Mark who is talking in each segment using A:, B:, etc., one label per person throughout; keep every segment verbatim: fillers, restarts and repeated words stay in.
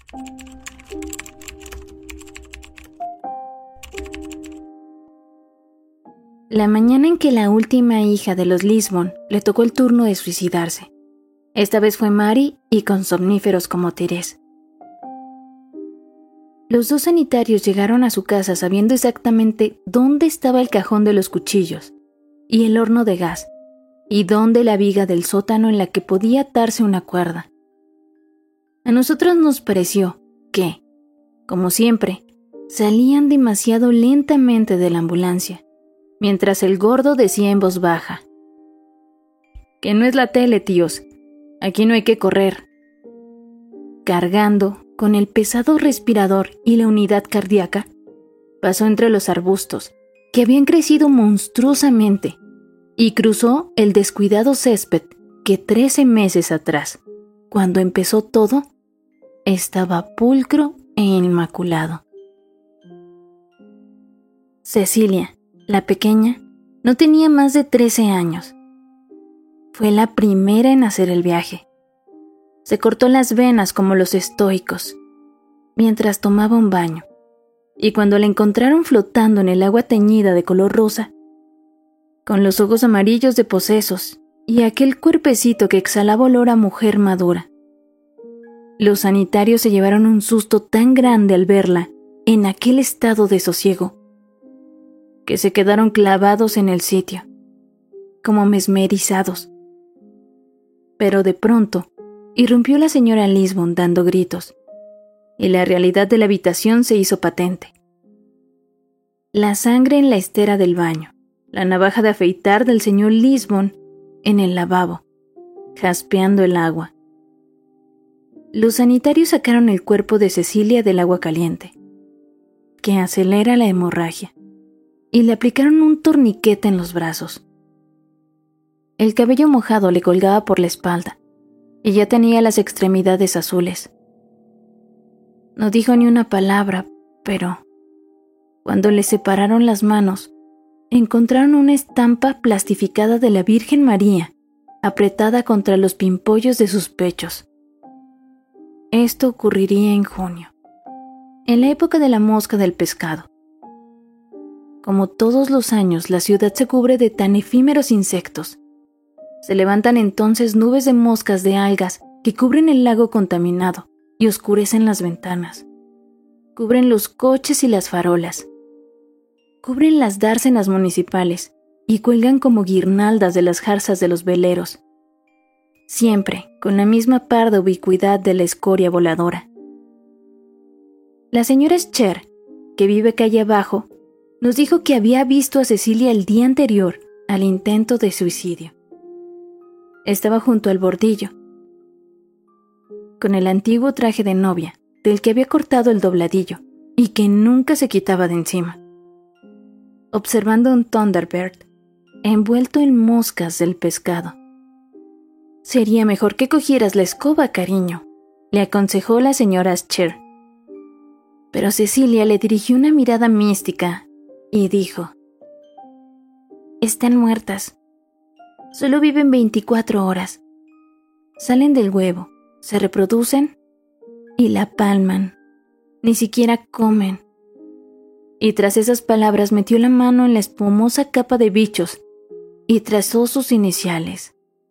A: La mañana en que la última hija de los Lisbon le tocó el turno de suicidarse. Esta vez fue Mary y con somníferos como Thérèse. Los dos sanitarios llegaron a su casa sabiendo exactamente dónde estaba el cajón de los cuchillos y el horno de gas y dónde la viga del sótano en la que podía atarse una cuerda. A nosotros nos pareció que, como siempre, salían demasiado lentamente de la ambulancia, mientras el gordo decía en voz baja: «Que no es la tele, tíos. Aquí no hay que correr». Cargando con el pesado respirador y la unidad cardíaca, pasó entre los arbustos, que habían crecido monstruosamente, y cruzó el descuidado césped que trece meses atrás, cuando empezó todo, estaba pulcro e inmaculado. Cecilia, la pequeña, no tenía más de trece años. Fue la primera en hacer el viaje. Se cortó las venas como los estoicos, mientras tomaba un baño, y cuando la encontraron flotando en el agua teñida de color rosa, con los ojos amarillos de posesos y aquel cuerpecito que exhalaba olor a mujer madura, los sanitarios se llevaron un susto tan grande al verla en aquel estado de sosiego, que se quedaron clavados en el sitio, como mesmerizados. Pero de pronto, irrumpió la señora Lisbon dando gritos, y la realidad de la habitación se hizo patente. La sangre en la estera del baño, la navaja de afeitar del señor Lisbon en el lavabo, jaspeando el agua. Los sanitarios sacaron el cuerpo de Cecilia del agua caliente, que acelera la hemorragia, y le aplicaron un torniquete en los brazos. El cabello mojado le colgaba por la espalda, y ya tenía las extremidades azules. No dijo ni una palabra, pero cuando le separaron las manos, encontraron una estampa plastificada de la Virgen María, apretada contra los pimpollos de sus pechos. Esto ocurriría en junio, en la época de la mosca del pescado. Como todos los años, la ciudad se cubre de tan efímeros insectos. Se levantan entonces nubes de moscas de algas que cubren el lago contaminado y oscurecen las ventanas. Cubren los coches y las farolas. Cubren las dársenas municipales y cuelgan como guirnaldas de las jarzas de los veleros, siempre con la misma parda ubicuidad de la escoria voladora. La señora Scher, que vive calle abajo, nos dijo que había visto a Cecilia el día anterior al intento de suicidio. Estaba junto al bordillo, con el antiguo traje de novia, del que había cortado el dobladillo y que nunca se quitaba de encima, observando un Thunderbird envuelto en moscas del pescado. «Sería mejor que cogieras la escoba, cariño», le aconsejó la señora Scher. Pero Cecilia le dirigió una mirada mística y dijo: «Están muertas. Solo viven veinticuatro horas. Salen del huevo, se reproducen y la palman. Ni siquiera comen». Y tras esas palabras metió la mano en la espumosa capa de bichos y trazó sus iniciales: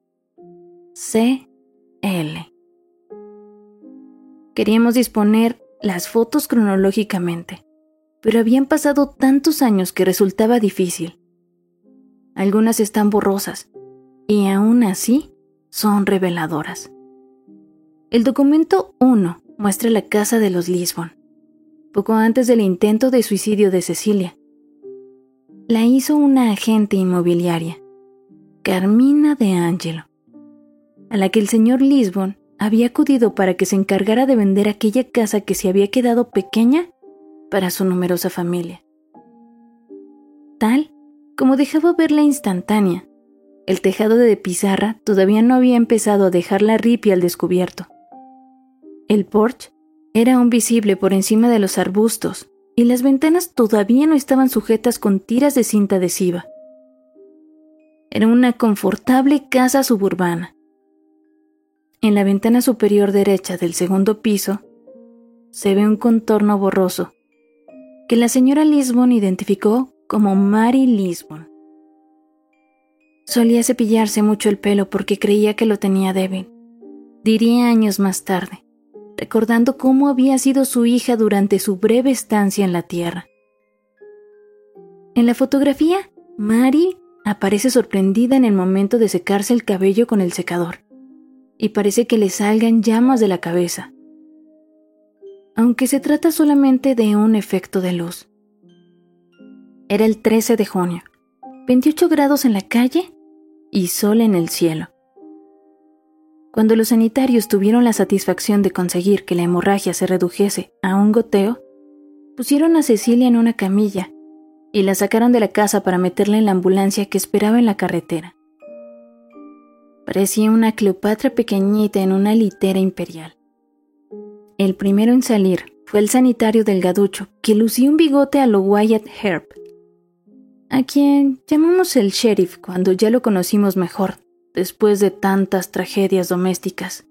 A: C L. Queríamos disponer las fotos cronológicamente, pero habían pasado tantos años que resultaba difícil. Algunas están borrosas, y aún así son reveladoras. El documento uno muestra la casa de los Lisbon, poco antes del intento de suicidio de Cecilia. La hizo una agente inmobiliaria, Carmina de Angelo, a la que el señor Lisbon había acudido para que se encargara de vender aquella casa que se había quedado pequeña para su numerosa familia. Tal como dejaba ver la instantánea, el tejado de pizarra todavía no había empezado a dejar la ripia al descubierto. El porche era aún visible por encima de los arbustos y las ventanas todavía no estaban sujetas con tiras de cinta adhesiva. Era una confortable casa suburbana. En la ventana superior derecha del segundo piso se ve un contorno borroso que la señora Lisbon identificó como Mary Lisbon. Solía cepillarse mucho el pelo porque creía que lo tenía débil. Diría años más tarde, recordando cómo había sido su hija durante su breve estancia en la tierra. En la fotografía, Mary aparece sorprendida en el momento de secarse el cabello con el secador, y parece que le salgan llamas de la cabeza, aunque se trata solamente de un efecto de luz. Era el trece de junio, veintiocho grados en la calle y sol en el cielo. Cuando los sanitarios tuvieron la satisfacción de conseguir que la hemorragia se redujese a un goteo, pusieron a Cecilia en una camilla y la sacaron de la casa para meterla en la ambulancia que esperaba en la carretera. Parecía una Cleopatra pequeñita en una litera imperial. El primero en salir fue el sanitario delgaducho, que lucía un bigote a lo Wyatt Earp, a quien llamamos el sheriff cuando ya lo conocimos mejor, después de tantas tragedias domésticas.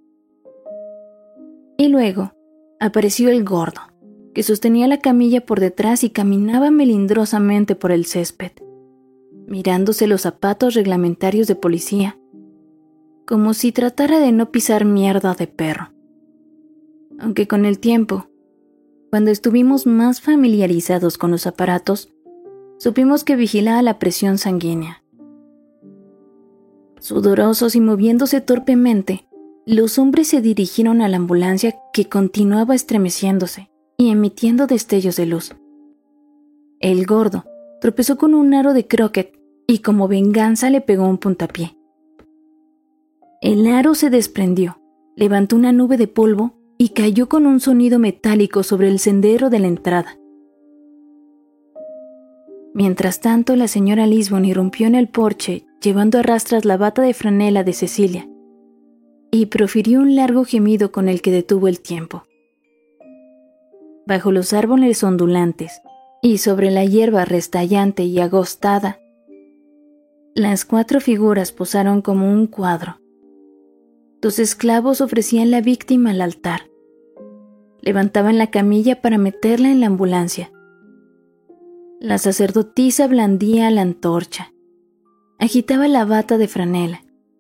A: Y luego apareció el gordo, que sostenía la camilla por detrás y caminaba melindrosamente por el césped, mirándose los zapatos reglamentarios de policía, como si tratara de no pisar mierda de perro. Aunque con el tiempo, cuando estuvimos más familiarizados con los aparatos, supimos que vigilaba la presión sanguínea. Sudorosos y moviéndose torpemente, los hombres se dirigieron a la ambulancia que continuaba estremeciéndose y emitiendo destellos de luz. El gordo tropezó con un aro de croquet y como venganza le pegó un puntapié. El aro se desprendió, levantó una nube de polvo y cayó con un sonido metálico sobre el sendero de la entrada. Mientras tanto, la señora Lisbon irrumpió en el porche, llevando a rastras la bata de franela de Cecilia, y profirió un largo gemido con el que detuvo el tiempo. Bajo los árboles ondulantes y sobre la hierba restallante y agostada, las cuatro figuras posaron como un cuadro. Los esclavos ofrecían la víctima al altar. Levantaban la camilla para meterla en la ambulancia. La sacerdotisa blandía la antorcha. Agitaba la bata de franela.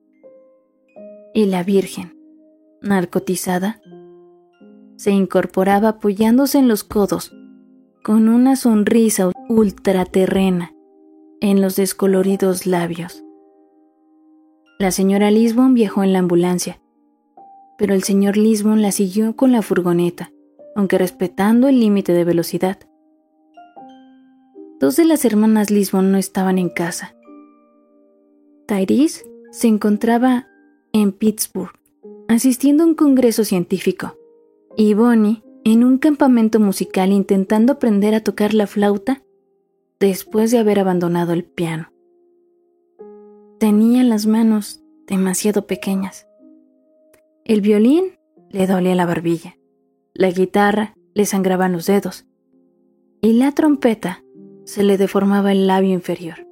A: Y la Virgen, narcotizada, se incorporaba apoyándose en los codos, con una sonrisa ultraterrena en los descoloridos labios. La señora Lisbon viajó en la ambulancia, pero el señor Lisbon la siguió con la furgoneta, aunque respetando el límite de velocidad. Dos de las hermanas Lisbon no estaban en casa. Tyrese se encontraba en Pittsburgh, asistiendo a un congreso científico, y Bonnie en un campamento musical intentando aprender a tocar la flauta después de haber abandonado el piano. Tenía las manos demasiado pequeñas. El violín le dolía la barbilla, la guitarra le sangraban los dedos, y la trompeta se le deformaba el labio inferior.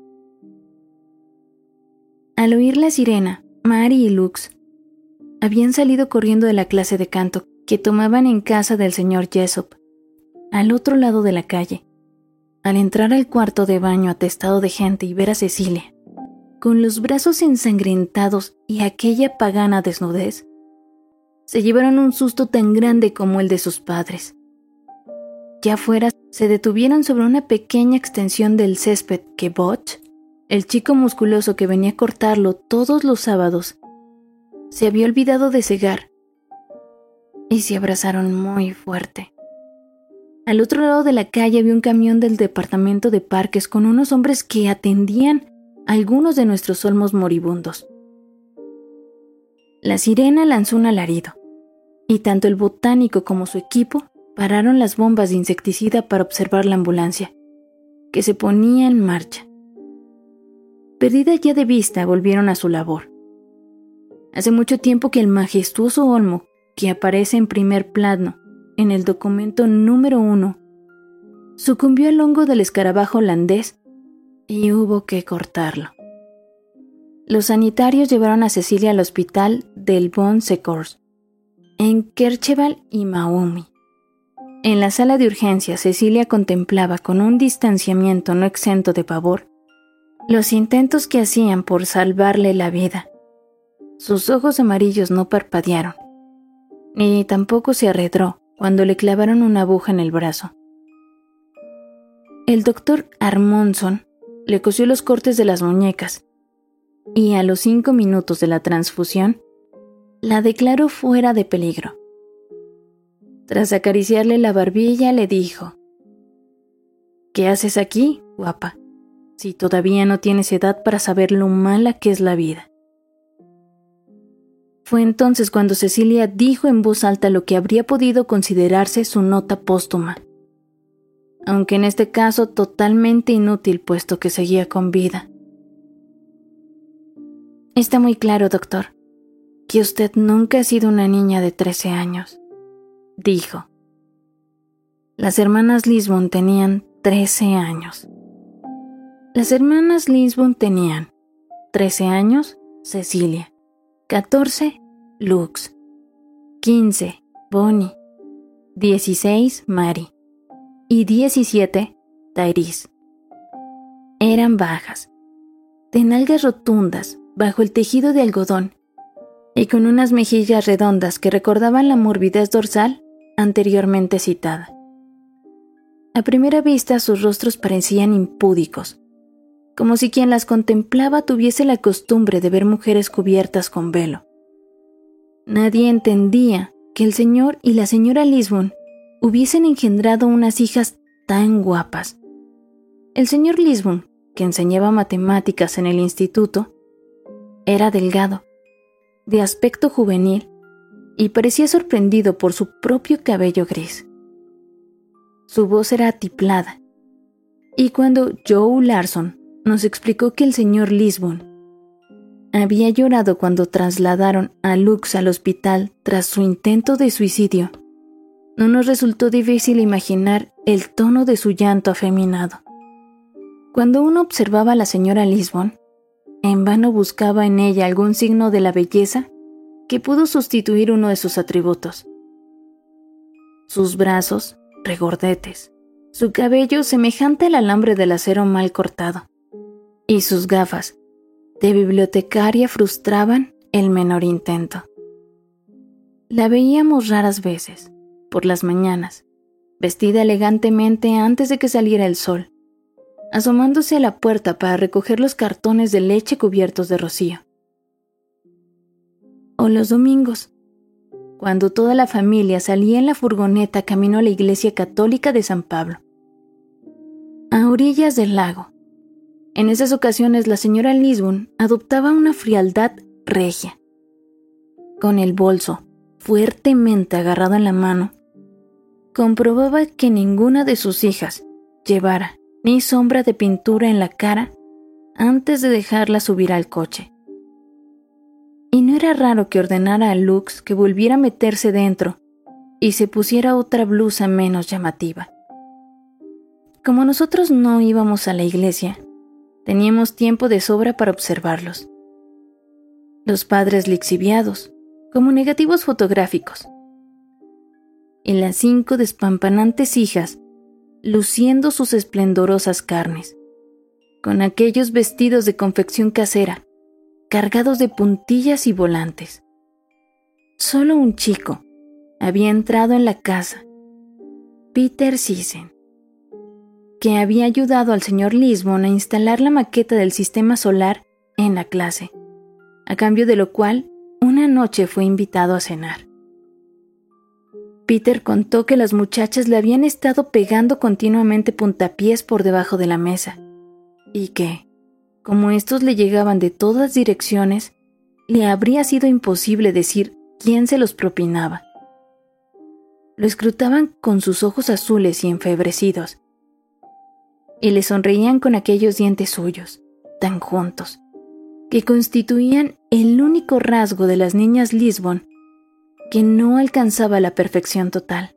A: Al oír la sirena, Mary y Lux habían salido corriendo de la clase de canto que tomaban en casa del señor Jessop, al otro lado de la calle. Al entrar al cuarto de baño atestado de gente y ver a Cecilia, con los brazos ensangrentados y aquella pagana desnudez, se llevaron un susto tan grande como el de sus padres. Ya afuera se detuvieron sobre una pequeña extensión del césped que Butch, el chico musculoso que venía a cortarlo todos los sábados, se había olvidado de cegar, y se abrazaron muy fuerte. Al otro lado de la calle había un camión del departamento de parques con unos hombres que atendían a algunos de nuestros olmos moribundos. La sirena lanzó un alarido, y tanto el botánico como su equipo pararon las bombas de insecticida para observar la ambulancia, que se ponía en marcha. Perdida ya de vista, volvieron a su labor. Hace mucho tiempo que el majestuoso olmo, que aparece en primer plano en el documento número uno, sucumbió al hongo del escarabajo holandés y hubo que cortarlo. Los sanitarios llevaron a Cecilia al hospital del Bon Secours, en Kercheval y Maumee, En la sala de urgencias, Cecilia contemplaba con un distanciamiento no exento de pavor los intentos que hacían por salvarle la vida. Sus ojos amarillos no parpadearon, ni tampoco se arredró cuando le clavaron una aguja en el brazo. El doctor Armonson le cosió los cortes de las muñecas y a los cinco minutos de la transfusión la declaró fuera de peligro. Tras acariciarle la barbilla, le dijo: «¿Qué haces aquí, guapa, si todavía no tienes edad para saber lo mala que es la vida?» Fue entonces cuando Cecilia dijo en voz alta lo que habría podido considerarse su nota póstuma, aunque en este caso totalmente inútil puesto que seguía con vida. «Está muy claro, doctor, que usted nunca ha sido una niña de trece años», dijo. Las hermanas Lisbon tenían trece años. Las hermanas Lisbon tenían trece años, Cecilia, catorce, Lux, quince, Bonnie, dieciséis, Mary y diecisiete, Tyrese. Eran bajas, de nalgas rotundas bajo el tejido de algodón y con unas mejillas redondas que recordaban la morbidez dorsal anteriormente citada. A primera vista sus rostros parecían impúdicos, como si quien las contemplaba tuviese la costumbre de ver mujeres cubiertas con velo. Nadie entendía que el señor y la señora Lisbon hubiesen engendrado unas hijas tan guapas. El señor Lisbon, que enseñaba matemáticas en el instituto, era delgado, de aspecto juvenil, y parecía sorprendido por su propio cabello gris. Su voz era atiplada, y cuando Joe Larson nos explicó que el señor Lisbon había llorado cuando trasladaron a Lux al hospital tras su intento de suicidio, no nos resultó difícil imaginar el tono de su llanto afeminado. Cuando uno observaba a la señora Lisbon, en vano buscaba en ella algún signo de la belleza que pudo sustituir uno de sus atributos. Sus brazos, regordetes, su cabello semejante al alambre del acero mal cortado, y sus gafas de bibliotecaria frustraban el menor intento. La veíamos raras veces, por las mañanas, vestida elegantemente antes de que saliera el sol, asomándose a la puerta para recoger los cartones de leche cubiertos de rocío. O los domingos, cuando toda la familia salía en la furgoneta camino a la iglesia católica de San Pablo, a orillas del lago. En esas ocasiones la señora Lisbon adoptaba una frialdad regia. Con el bolso fuertemente agarrado en la mano, comprobaba que ninguna de sus hijas llevara ni sombra de pintura en la cara antes de dejarla subir al coche. Y no era raro que ordenara a Lux que volviera a meterse dentro y se pusiera otra blusa menos llamativa. Como nosotros no íbamos a la iglesia, teníamos tiempo de sobra para observarlos. Los padres lixiviados, como negativos fotográficos, y las cinco despampanantes hijas luciendo sus esplendorosas carnes, con aquellos vestidos de confección casera, cargados de puntillas y volantes. Solo un chico había entrado en la casa, Peter Sisson, que había ayudado al señor Lisbon a instalar la maqueta del sistema solar en la clase, a cambio de lo cual una noche fue invitado a cenar. Peter contó que las muchachas le habían estado pegando continuamente puntapiés por debajo de la mesa, y que, como estos le llegaban de todas direcciones, le habría sido imposible decir quién se los propinaba. Lo escrutaban con sus ojos azules y enfebrecidos, y le sonreían con aquellos dientes suyos, tan juntos, que constituían el único rasgo de las niñas Lisbon que no alcanzaba la perfección total.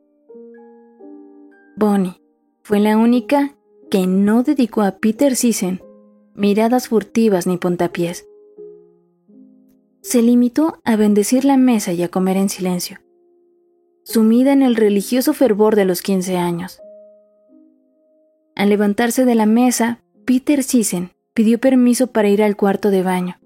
A: Bonnie fue la única que no dedicó a Peter Sisson miradas furtivas ni puntapiés. Se limitó a bendecir la mesa y a comer en silencio. sumida en el religioso fervor de los quince años. Al levantarse de la mesa, Peter Sisson pidió permiso para ir al cuarto de baño.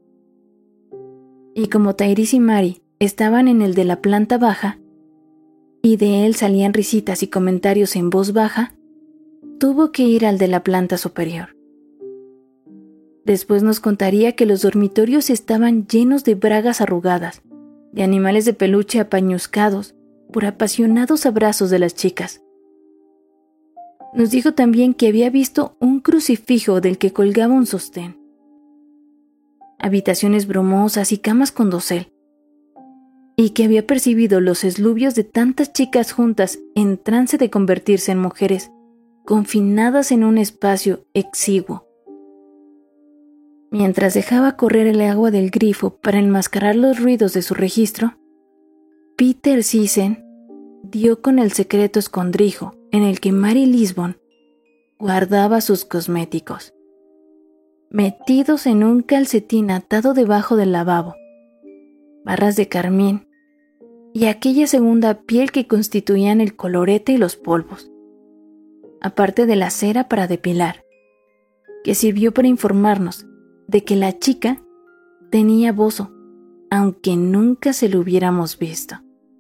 A: Y como Tyrese y Mary estaban en el de la planta baja, y de él salían risitas y comentarios en voz baja, tuvo que ir al de la planta superior. Después nos contaría que los dormitorios estaban llenos de bragas arrugadas, de animales de peluche apañuzcados por apasionados abrazos de las chicas. Nos dijo también que había visto un crucifijo del que colgaba un sostén, habitaciones brumosas y camas con dosel, y que había percibido los eslubios de tantas chicas juntas en trance de convertirse en mujeres, confinadas en un espacio exiguo. Mientras dejaba correr el agua del grifo para enmascarar los ruidos de su registro, Peter Sisson dio con el secreto escondrijo en el que Mary Lisbon guardaba sus cosméticos, metidos en un calcetín atado debajo del lavabo, barras de carmín y aquella segunda piel que constituían el colorete y los polvos, aparte de la cera para depilar, que sirvió para informarnos de que la chica tenía bozo, aunque nunca se lo hubiéramos visto.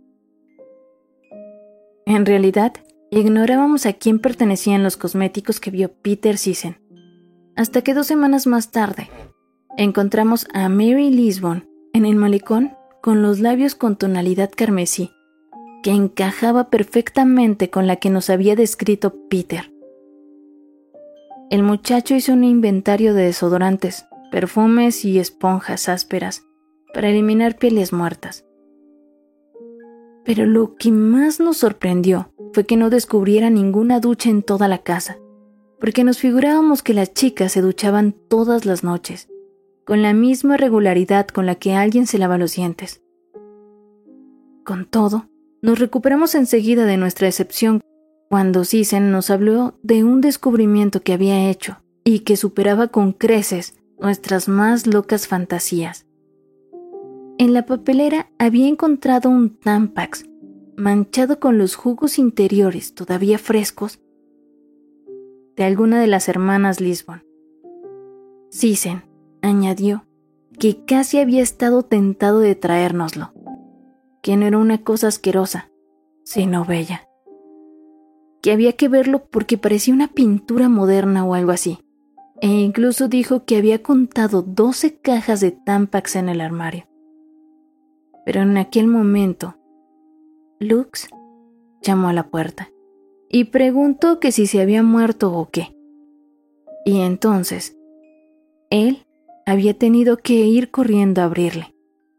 A: En realidad, ignorábamos a quién pertenecían los cosméticos que vio Peter Sisson, hasta que dos semanas más tarde encontramos a Mary Lisbon en el malecón con los labios con tonalidad carmesí, que encajaba perfectamente con la que nos había descrito Peter. El muchacho hizo un inventario de desodorantes, perfumes y esponjas ásperas para eliminar pieles muertas. Pero lo que más nos sorprendió fue que no descubriera ninguna ducha en toda la casa, porque nos figurábamos que las chicas se duchaban todas las noches, con la misma regularidad con la que alguien se lava los dientes. Con todo, nos recuperamos enseguida de nuestra decepción cuando Sisson nos habló de un descubrimiento que había hecho y que superaba con creces nuestras más locas fantasías. En la papelera había encontrado un Tampax manchado con los jugos interiores todavía frescos de alguna de las hermanas Lisbon. Sisson añadió que casi había estado tentado de traérnoslo, que no era una cosa asquerosa, sino bella, que había que verlo porque parecía una pintura moderna o algo así, e incluso dijo que había contado doce cajas de Tampax en el armario. Pero en aquel momento, Lux llamó a la puerta y preguntó que si se había muerto o qué. Y entonces, él había tenido que ir corriendo a abrirle.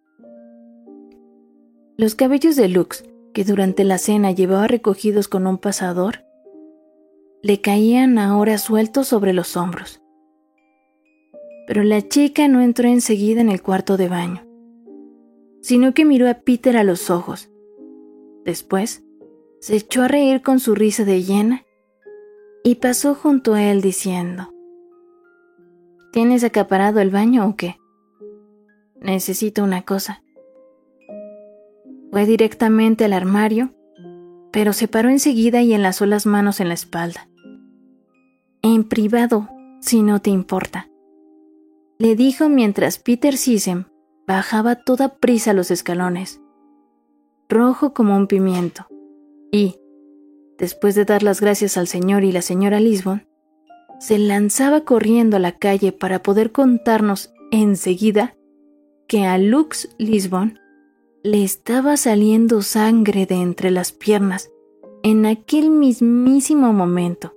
A: Los cabellos de Lux, que durante la cena llevaba recogidos con un pasador, le caían ahora sueltos sobre los hombros. Pero la chica no entró enseguida en el cuarto de baño, sino que miró a Peter a los ojos. Después, se echó a reír con su risa de hiena y pasó junto a él diciendo: ¿Tienes acaparado el baño o qué? Necesito una cosa. Fue directamente al armario, pero se paró enseguida y enlazó las manos en la espalda. En privado, si no te importa, le dijo mientras Peter Sisson bajaba toda prisa los escalones, rojo como un pimiento, y, después de dar las gracias al señor y la señora Lisbon, se lanzaba corriendo a la calle para poder contarnos enseguida que a Lux Lisbon le estaba saliendo sangre de entre las piernas en aquel mismísimo momento.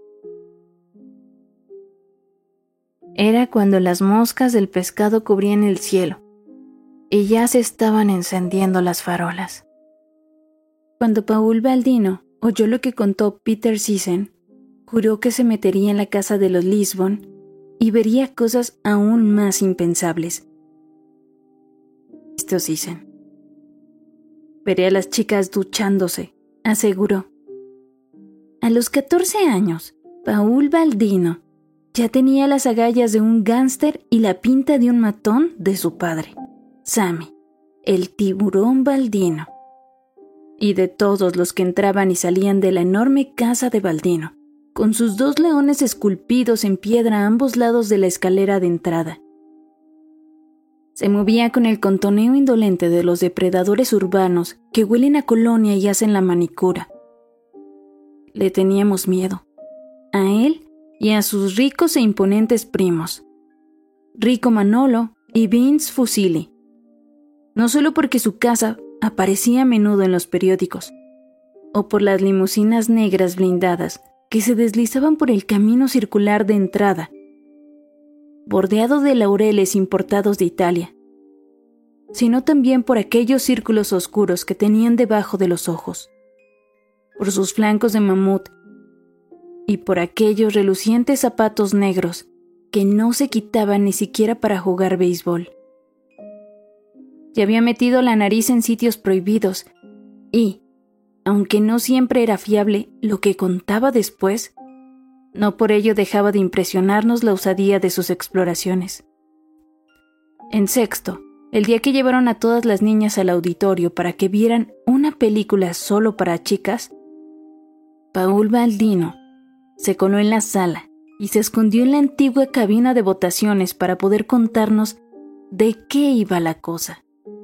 A: Era cuando las moscas del pescado cubrían el cielo y ya se estaban encendiendo las farolas. Cuando Paul Baldino oyó lo que contó Peter Sisson, juró que se metería en la casa de los Lisbon y vería cosas aún más impensables. Esto Sisson. Veré a las chicas duchándose, aseguró. A los catorce años, Paul Baldino ya tenía las agallas de un gánster y la pinta de un matón de su padre, Sammy, el tiburón Baldino. y de todos los que entraban y salían de la enorme casa de Baldino, con sus dos leones esculpidos en piedra a ambos lados de la escalera de entrada. Se movía con el contoneo indolente de los depredadores urbanos que huelen a colonia y hacen la manicura. Le teníamos miedo, a él y a sus ricos e imponentes primos, Rico Manolo y Vince Fusilli, no solo porque su casa aparecía a menudo en los periódicos, o por las limusinas negras blindadas que se deslizaban por el camino circular de entrada, bordeado de laureles importados de Italia, sino también por aquellos círculos oscuros que tenían debajo de los ojos, por sus flancos de mamut y por aquellos relucientes zapatos negros que no se quitaban ni siquiera para jugar béisbol. Ya había metido la nariz en sitios prohibidos y, aunque no siempre era fiable lo que contaba después, no por ello dejaba de impresionarnos la osadía de sus exploraciones. En sexto, el día que llevaron a todas las niñas al auditorio para que vieran una película solo para chicas, Paul Baldino se coló en la sala y se escondió en la antigua cabina de votaciones para poder contarnos de qué iba la cosa.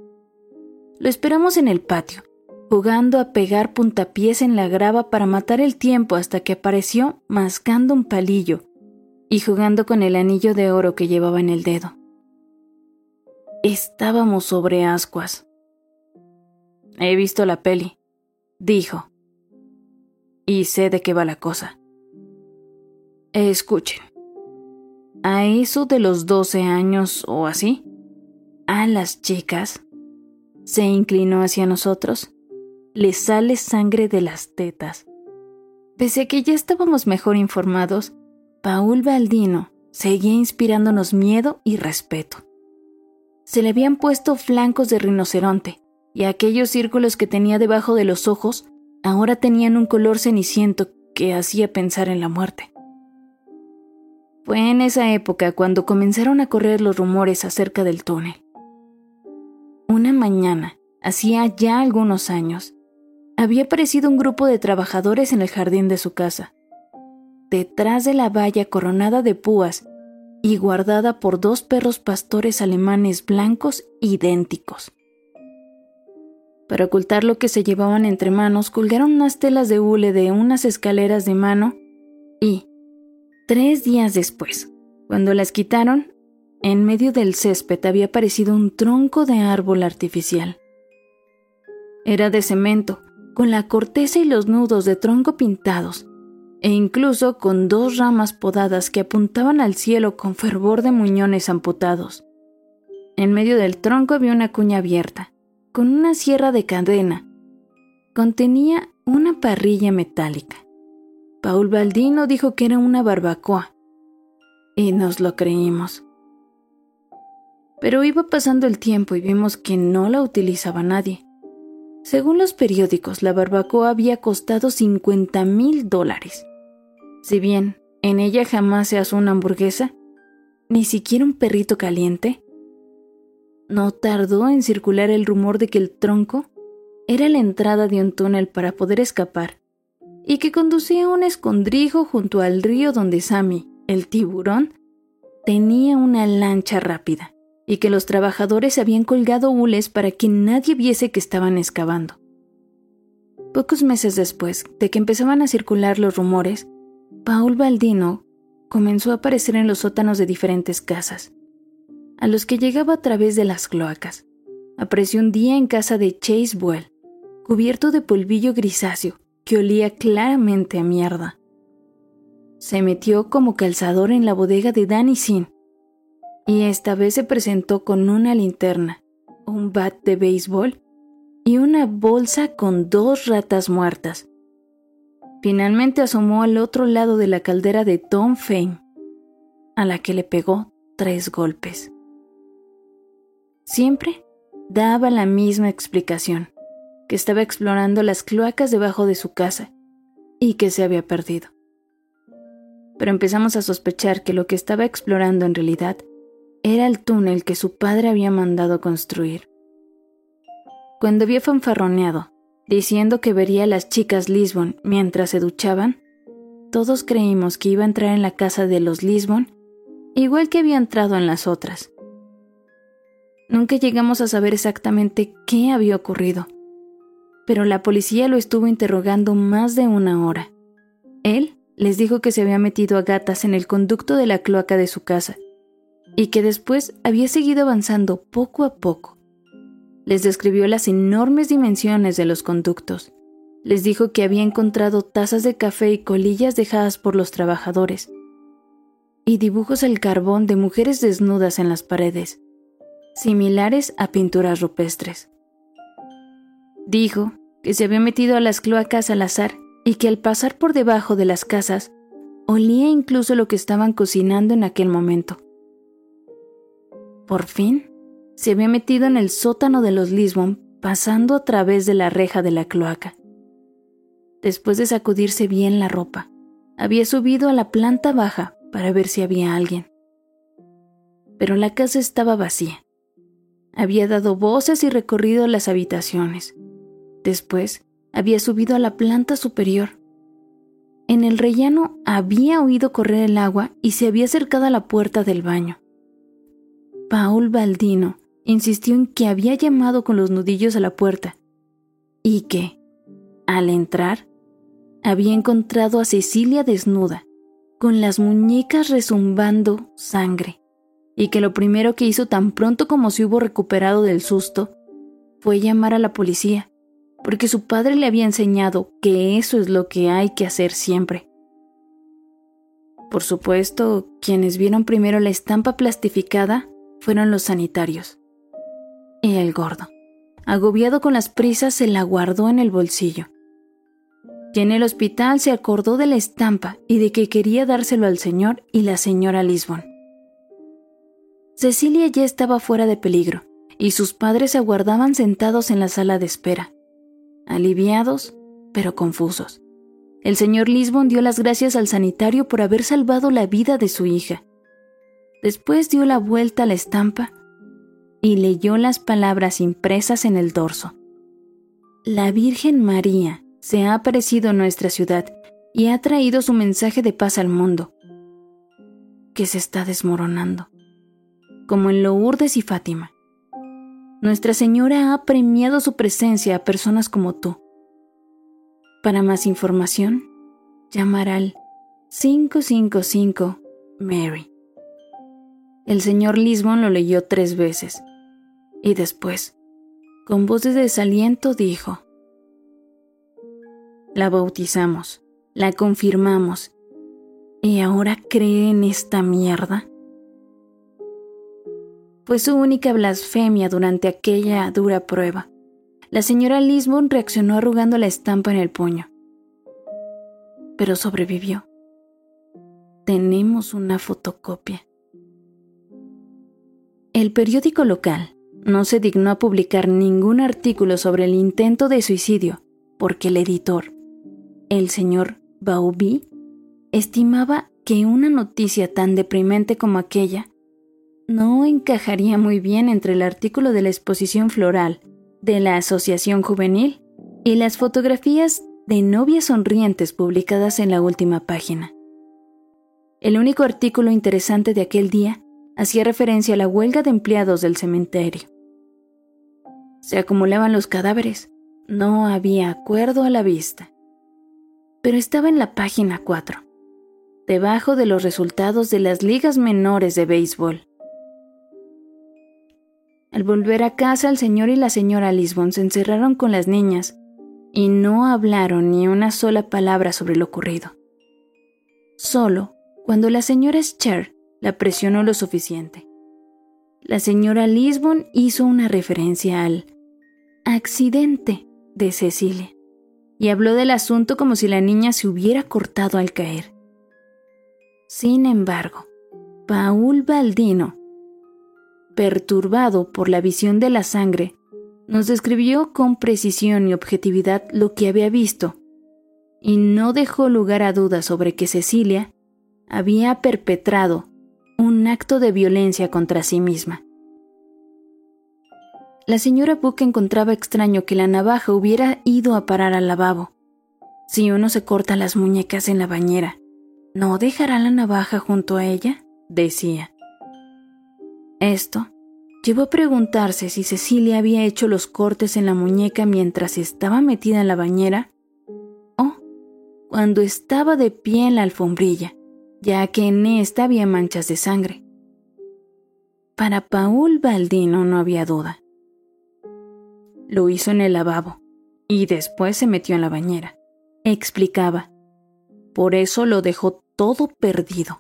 A: Lo esperamos en el patio, jugando a pegar puntapiés en la grava para matar el tiempo hasta que apareció mascando un palillo y jugando con el anillo de oro que llevaba en el dedo. Estábamos sobre ascuas. He visto la peli, dijo, y sé de qué va la cosa. Escuchen, a eso de los doce años o así, a las chicas, se inclinó hacia nosotros, les sale sangre de las tetas. Pese a que ya estábamos mejor informados, Paul Baldino seguía inspirándonos miedo y respeto. Se le habían puesto flancos de rinoceronte, y aquellos círculos que tenía debajo de los ojos ahora tenían un color ceniciento que hacía pensar en la muerte. Fue en esa época cuando comenzaron a correr los rumores acerca del túnel. Una mañana, hacía ya algunos años, había aparecido un grupo de trabajadores en el jardín de su casa, detrás de la valla coronada de púas y guardada por dos perros pastores alemanes blancos idénticos. Para ocultar lo que se llevaban entre manos, colgaron unas telas de hule de unas escaleras de mano y, tres días después, cuando las quitaron, en medio del césped había aparecido un tronco de árbol artificial. Era de cemento, con la corteza y los nudos de tronco pintados, e incluso con dos ramas podadas que apuntaban al cielo con fervor de muñones amputados. En medio del tronco había una cuña abierta, con una sierra de cadena. Contenía una parrilla metálica. Paul Baldino dijo que era una barbacoa, y nos lo creímos. Pero iba pasando el tiempo y vimos que no la utilizaba nadie. Según los periódicos, la barbacoa había costado cincuenta mil dólares. Si bien en ella jamás se asó una hamburguesa, ni siquiera un perrito caliente, no tardó en circular el rumor de que el tronco era la entrada de un túnel para poder escapar y que conducía a un escondrijo junto al río donde Sammy, el tiburón, tenía una lancha rápida y que los trabajadores habían colgado hules para que nadie viese que estaban excavando. Pocos meses después de que empezaban a circular los rumores, Paul Baldino comenzó a aparecer en los sótanos de diferentes casas, a los que llegaba a través de las cloacas. Apareció un día en casa de Chase Buell, cubierto de polvillo grisáceo que olía claramente a mierda. Se metió como calzador en la bodega de Danny Sin, y esta vez se presentó con una linterna, un bat de béisbol y una bolsa con dos ratas muertas. Finalmente asomó al otro lado de la caldera de Tom Fane, a la que le pegó tres golpes. Siempre daba la misma explicación, que estaba explorando las cloacas debajo de su casa y que se había perdido. Pero empezamos a sospechar que lo que estaba explorando en realidad era el túnel que su padre había mandado construir. Cuando había fanfarroneado diciendo que vería a las chicas Lisbon mientras se duchaban, todos creímos que iba a entrar en la casa de los Lisbon, igual que había entrado en las otras. Nunca llegamos a saber exactamente qué había ocurrido, pero la policía lo estuvo interrogando más de una hora. Él les dijo que se había metido a gatas en el conducto de la cloaca de su casa y que después había seguido avanzando poco a poco. Les describió las enormes dimensiones de los conductos. Les dijo que había encontrado tazas de café y colillas dejadas por los trabajadores y dibujos al carbón de mujeres desnudas en las paredes, similares a pinturas rupestres. Dijo que se había metido a las cloacas al azar y que al pasar por debajo de las casas olía incluso lo que estaban cocinando en aquel momento. Por fin, se había metido en el sótano de los Lisbon pasando a través de la reja de la cloaca. Después de sacudirse bien la ropa, había subido a la planta baja para ver si había alguien. Pero la casa estaba vacía. Había dado voces y recorrido las habitaciones. Después, había subido a la planta superior. En el rellano había oído correr el agua y se había acercado a la puerta del baño. Paul Baldino insistió en que había llamado con los nudillos a la puerta y que, al entrar, había encontrado a Cecilia desnuda, con las muñecas rezumbando sangre, y que lo primero que hizo tan pronto como se hubo recuperado del susto fue llamar a la policía, porque su padre le había enseñado que eso es lo que hay que hacer siempre. Por supuesto, quienes vieron primero la estampa plastificada fueron los sanitarios. Y el gordo, agobiado con las prisas, se la guardó en el bolsillo. Y en el hospital se acordó de la estampa y de que quería dárselo al señor y la señora Lisbon. Cecilia ya estaba fuera de peligro y sus padres aguardaban sentados en la sala de espera, aliviados pero confusos. El señor Lisbon dio las gracias al sanitario por haber salvado la vida de su hija. Después dio la vuelta a la estampa y leyó las palabras impresas en el dorso. La Virgen María se ha aparecido en nuestra ciudad y ha traído su mensaje de paz al mundo, que se está desmoronando, como en Lourdes y Fátima. Nuestra Señora ha premiado su presencia a personas como tú. Para más información, llamar al cinco cinco cinco Mary. El señor Lisbon lo leyó tres veces y después, con voz de desaliento, dijo: la bautizamos, la confirmamos, ¿y ahora cree en esta mierda? Fue su única blasfemia durante aquella dura prueba. La señora Lisbon reaccionó arrugando la estampa en el puño. Pero sobrevivió. Tenemos una fotocopia. El periódico local no se dignó a publicar ningún artículo sobre el intento de suicidio porque el editor, el señor Bauby, estimaba que una noticia tan deprimente como aquella no encajaría muy bien entre el artículo de la exposición floral de la Asociación Juvenil y las fotografías de novias sonrientes publicadas en la última página. El único artículo interesante de aquel día hacía referencia a la huelga de empleados del cementerio. Se acumulaban los cadáveres, no había acuerdo a la vista. Pero estaba en la página cuatro, debajo de los resultados de las ligas menores de béisbol. Al volver a casa, el señor y la señora Lisbon se encerraron con las niñas y no hablaron ni una sola palabra sobre lo ocurrido. Solo cuando la señora Scher la presionó lo suficiente. La señora Lisbon hizo una referencia al accidente de Cecilia y habló del asunto como si la niña se hubiera cortado al caer. Sin embargo, Paul Baldino, perturbado por la visión de la sangre, nos describió con precisión y objetividad lo que había visto y no dejó lugar a dudas sobre que Cecilia había perpetrado un acto de violencia contra sí misma. la señora Buck encontraba extraño que la navaja hubiera ido a parar al lavabo. Si uno se corta las muñecas en la bañera, ¿no dejará la navaja junto a ella?, decía. Esto llevó a preguntarse si Cecilia había hecho los cortes en la muñeca mientras estaba metida en la bañera o cuando estaba de pie en la alfombrilla, ya que en esta había manchas de sangre. Para Paul Baldino no había duda. Lo hizo en el lavabo y después se metió en la bañera, explicaba. Por eso lo dejó todo perdido.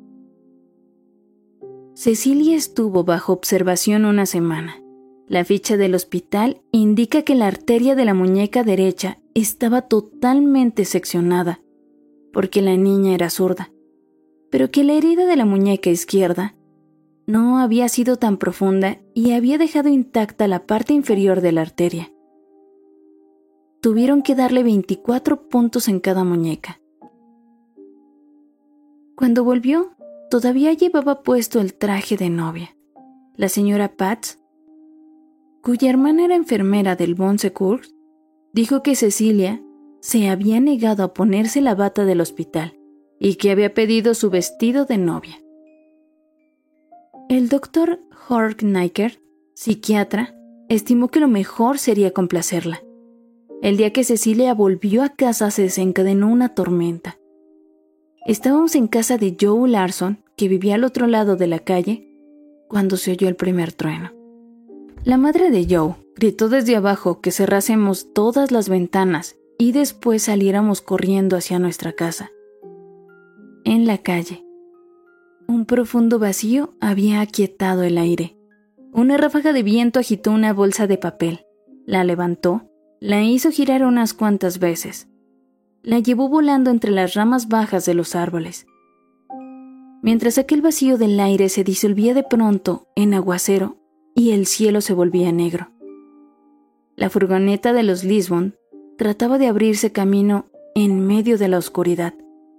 A: Cecilia estuvo bajo observación una semana. La ficha del hospital indica que la arteria de la muñeca derecha estaba totalmente seccionada, porque la niña era zurda, pero que la herida de la muñeca izquierda no había sido tan profunda y había dejado intacta la parte inferior de la arteria. Tuvieron que darle veinticuatro puntos en cada muñeca. Cuando volvió, todavía llevaba puesto el traje de novia. La señora Patz, cuya hermana era enfermera del Bon Secours, dijo que Cecilia se había negado a ponerse la bata del hospital y que había pedido su vestido de novia. El doctor Horknecker, psiquiatra, estimó que lo mejor sería complacerla. El día que Cecilia volvió a casa se desencadenó una tormenta. Estábamos en casa de Joe Larson, que vivía al otro lado de la calle, cuando se oyó el primer trueno. La madre de Joe gritó desde abajo que cerrásemos todas las ventanas y después saliéramos corriendo hacia nuestra casa. En la calle, un profundo vacío había aquietado el aire. Una ráfaga de viento agitó una bolsa de papel, la levantó, la hizo girar unas cuantas veces. La llevó volando entre las ramas bajas de los árboles. Mientras aquel vacío del aire se disolvía de pronto en aguacero y el cielo se volvía negro. La furgoneta de los Lisbon trataba de abrirse camino en medio de la oscuridad.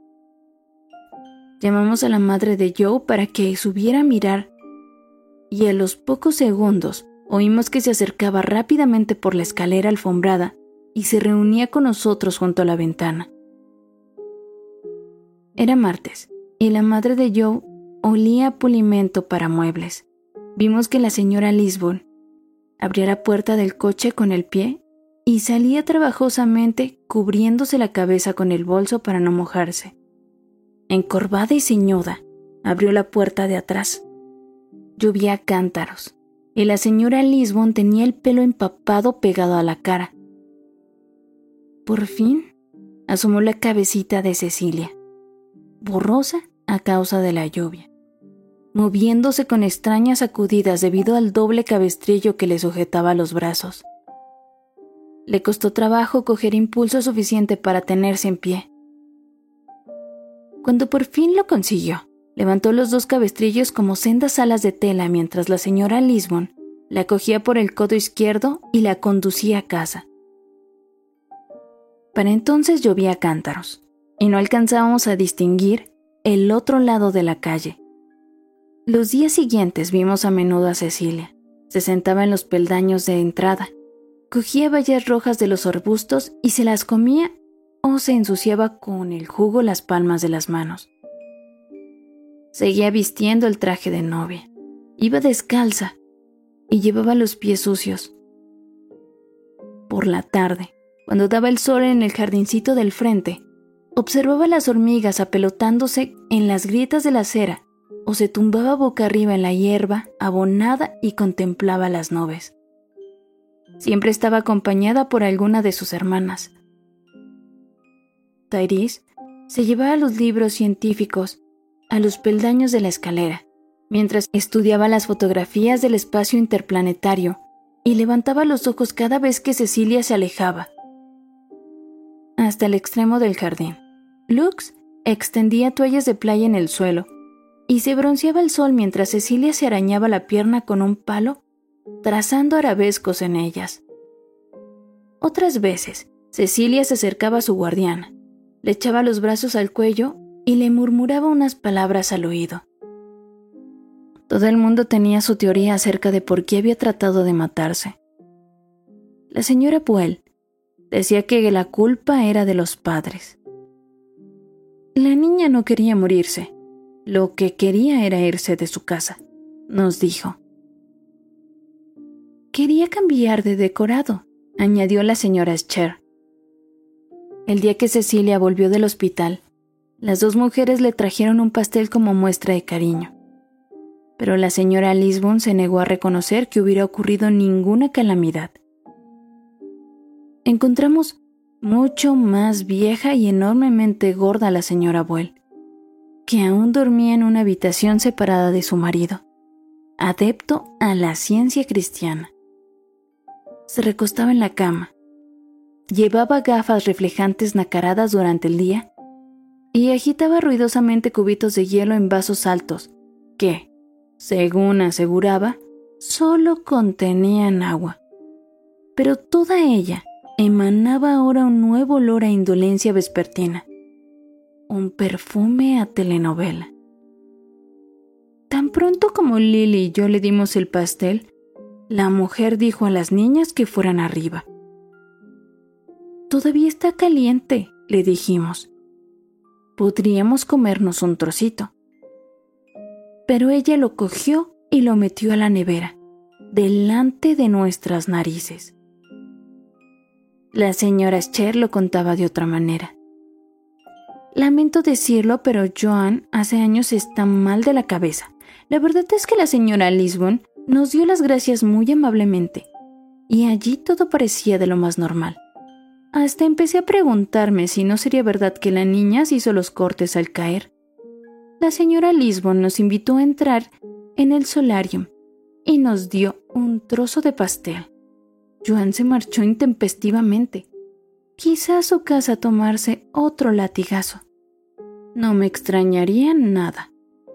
A: Llamamos a la madre de Joe para que subiera a mirar y a los pocos segundos oímos que se acercaba rápidamente por la escalera alfombrada y se reunía con nosotros junto a la ventana. Era martes, y la madre de Joe olía a pulimento para muebles. Vimos que la señora Lisbon abría la puerta del coche con el pie y salía trabajosamente cubriéndose la cabeza con el bolso para no mojarse. Encorvada y ceñuda, abrió la puerta de atrás. Llovía a cántaros, y la señora Lisbon tenía el pelo empapado pegado a la cara. Por fin, asomó la cabecita de Cecilia, borrosa a causa de la lluvia, moviéndose con extrañas sacudidas debido al doble cabestrillo que le sujetaba los brazos. Le costó trabajo coger impulso suficiente para tenerse en pie. Cuando por fin lo consiguió, levantó los dos cabestrillos como sendas alas de tela mientras la señora Lisbon la cogía por el codo izquierdo y la conducía a casa. Para entonces llovía a cántaros, y no alcanzábamos a distinguir el otro lado de la calle. Los días siguientes vimos a menudo a Cecilia. Se sentaba en los peldaños de entrada, cogía bayas rojas de los arbustos y se las comía o se ensuciaba con el jugo las palmas de las manos. Seguía vistiendo el traje de novia. Iba descalza y llevaba los pies sucios. Por la tarde, cuando daba el sol en el jardincito del frente, observaba las hormigas apelotándose en las grietas de la acera o se tumbaba boca arriba en la hierba abonada y contemplaba las nubes. Siempre estaba acompañada por alguna de sus hermanas. Tyrese se llevaba los libros científicos a los peldaños de la escalera, mientras estudiaba las fotografías del espacio interplanetario y levantaba los ojos cada vez que Cecilia se alejaba. Hasta el extremo del jardín, Lux extendía toallas de playa en el suelo y se bronceaba el sol mientras Cecilia se arañaba la pierna con un palo, trazando arabescos en ellas. Otras veces, Cecilia se acercaba a su guardiana, le echaba los brazos al cuello y le murmuraba unas palabras al oído. Todo el mundo tenía su teoría acerca de por qué había tratado de matarse. La señora Buell decía que la culpa era de los padres. La niña no quería morirse. Lo que quería era irse de su casa, nos dijo. Quería cambiar de decorado, añadió la señora Scher. El día que Cecilia volvió del hospital, las dos mujeres le trajeron un pastel como muestra de cariño. Pero la señora Lisbon se negó a reconocer que hubiera ocurrido ninguna calamidad. Encontramos mucho más vieja y enormemente gorda a la señora Buell, que aún dormía en una habitación separada de su marido, adepto a la ciencia cristiana. Se recostaba en la cama, llevaba gafas reflejantes nacaradas durante el día y agitaba ruidosamente cubitos de hielo en vasos altos que, según aseguraba, solo contenían agua. Pero toda ella emanaba ahora un nuevo olor a indolencia vespertina, un perfume a telenovela. Tan pronto como Lily y yo le dimos el pastel, la mujer dijo a las niñas que fueran arriba. «Todavía está caliente», le dijimos. «Podríamos comernos un trocito». Pero ella lo cogió y lo metió a la nevera, delante de nuestras narices. La señora Scher lo contaba de otra manera. Lamento decirlo, pero Joan hace años está mal de la cabeza. La verdad es que la señora Lisbon nos dio las gracias muy amablemente, y allí todo parecía de lo más normal. Hasta empecé a preguntarme si no sería verdad que la niña se hizo los cortes al caer. La señora Lisbon nos invitó a entrar en el solarium y nos dio un trozo de pastel. Joan se marchó intempestivamente, quizá a su casa a tomarse otro latigazo. No me extrañaría nada.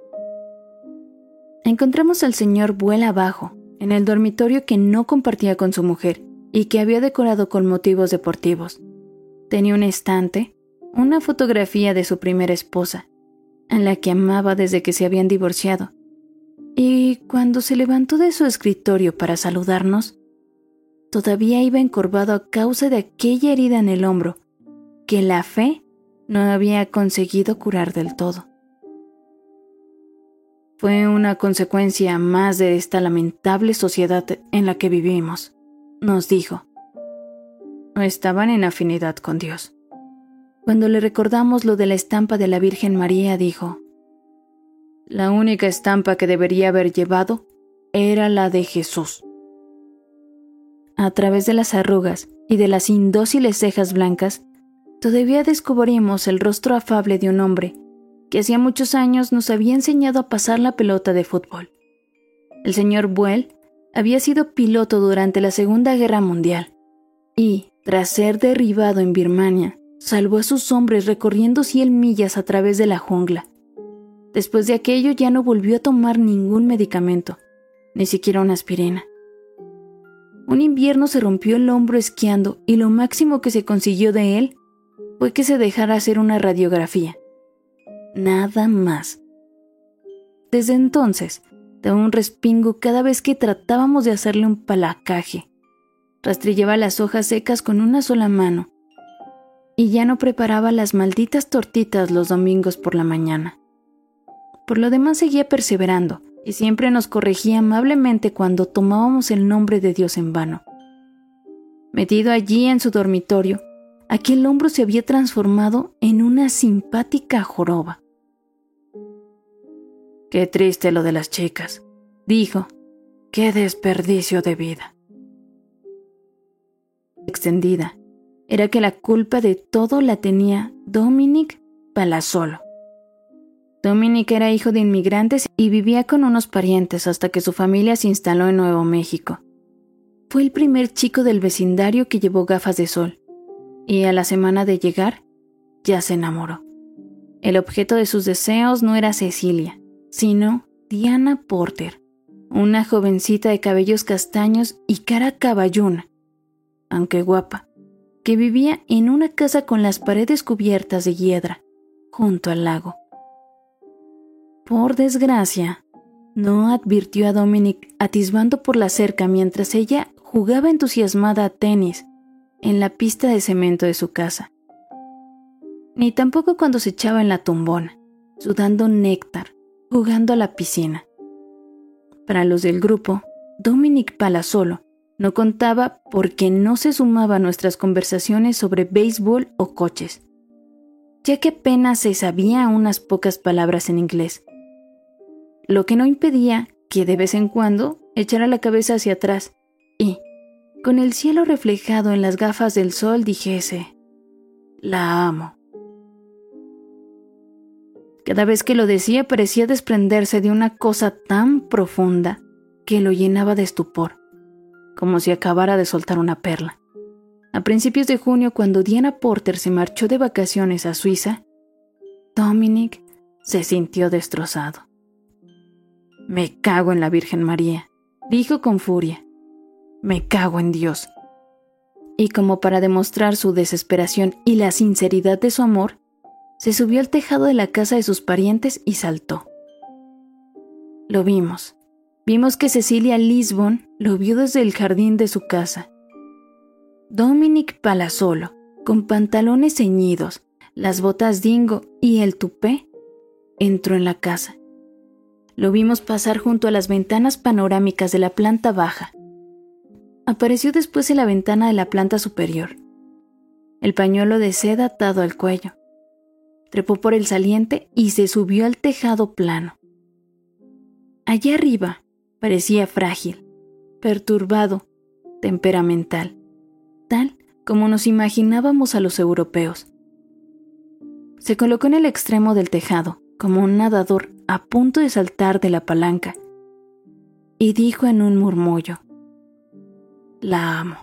A: Encontramos al señor Buell abajo, en el dormitorio que no compartía con su mujer y que había decorado con motivos deportivos. Tenía un estante, una fotografía de su primera esposa, a la que amaba desde que se habían divorciado. Y cuando se levantó de su escritorio para saludarnos, todavía iba encorvado a causa de aquella herida en el hombro, que la fe no había conseguido curar del todo. Fue una consecuencia más de esta lamentable sociedad en la que vivimos, nos dijo. No estaban en afinidad con Dios. Cuando le recordamos lo de la estampa de la Virgen María, dijo: la única estampa que debería haber llevado era la de Jesús. A través de las arrugas y de las indóciles cejas blancas, todavía descubrimos el rostro afable de un hombre que hacía muchos años nos había enseñado a pasar la pelota de fútbol. El señor Buell había sido piloto durante la Segunda Guerra Mundial y, tras ser derribado en Birmania, salvó a sus hombres recorriendo cien millas a través de la jungla. Después de aquello ya no volvió a tomar ningún medicamento, ni siquiera una aspirina. Un invierno se rompió el hombro esquiando y lo máximo que se consiguió de él fue que se dejara hacer una radiografía. Nada más. Desde entonces, daba un respingo cada vez que tratábamos de hacerle un palacaje. Rastrillaba las hojas secas con una sola mano y ya no preparaba las malditas tortitas los domingos por la mañana. Por lo demás seguía perseverando y siempre nos corregía amablemente cuando tomábamos el nombre de Dios en vano. Metido allí en su dormitorio, aquel hombro se había transformado en una simpática joroba. «Qué triste lo de las chicas», dijo. «Qué desperdicio de vida». Extendida era que la culpa de todo la tenía Dominic Palazzolo. Dominic era hijo de inmigrantes y vivía con unos parientes hasta que su familia se instaló en Nuevo México. Fue el primer chico del vecindario que llevó gafas de sol, y a la semana de llegar, ya se enamoró. El objeto de sus deseos no era Cecilia, sino Diana Porter, una jovencita de cabellos castaños y cara caballuna, aunque guapa, que vivía en una casa con las paredes cubiertas de hiedra, junto al lago. Por desgracia, no advirtió a Dominic atisbando por la cerca mientras ella jugaba entusiasmada a tenis en la pista de cemento de su casa. Ni tampoco cuando se echaba en la tumbona, sudando néctar, jugando a la piscina. Para los del grupo, Dominic Palazzolo no contaba porque no se sumaba a nuestras conversaciones sobre béisbol o coches, ya que apenas se sabía unas pocas palabras en inglés, lo que no impedía que de vez en cuando echara la cabeza hacia atrás y, con el cielo reflejado en las gafas del sol, dijese: «La amo». Cada vez que lo decía parecía desprenderse de una cosa tan profunda que lo llenaba de estupor, como si acabara de soltar una perla. A principios de junio, cuando Diana Porter se marchó de vacaciones a Suiza, Dominic se sintió destrozado. «Me cago en la Virgen María», dijo con furia. «Me cago en Dios». Y como para demostrar su desesperación y la sinceridad de su amor, se subió al tejado de la casa de sus parientes y saltó. Lo vimos. Vimos que Cecilia Lisbon lo vio desde el jardín de su casa. Dominic Palazzolo, con pantalones ceñidos, las botas dingo y el tupé, entró en la casa. Lo vimos pasar junto a las ventanas panorámicas de la planta baja. Apareció después en la ventana de la planta superior, el pañuelo de seda atado al cuello. Trepó por el saliente y se subió al tejado plano. Allá arriba parecía frágil, perturbado, temperamental, tal como nos imaginábamos a los europeos. Se colocó en el extremo del tejado, como un nadador a punto de saltar de la palanca, y dijo en un murmullo: «La amo».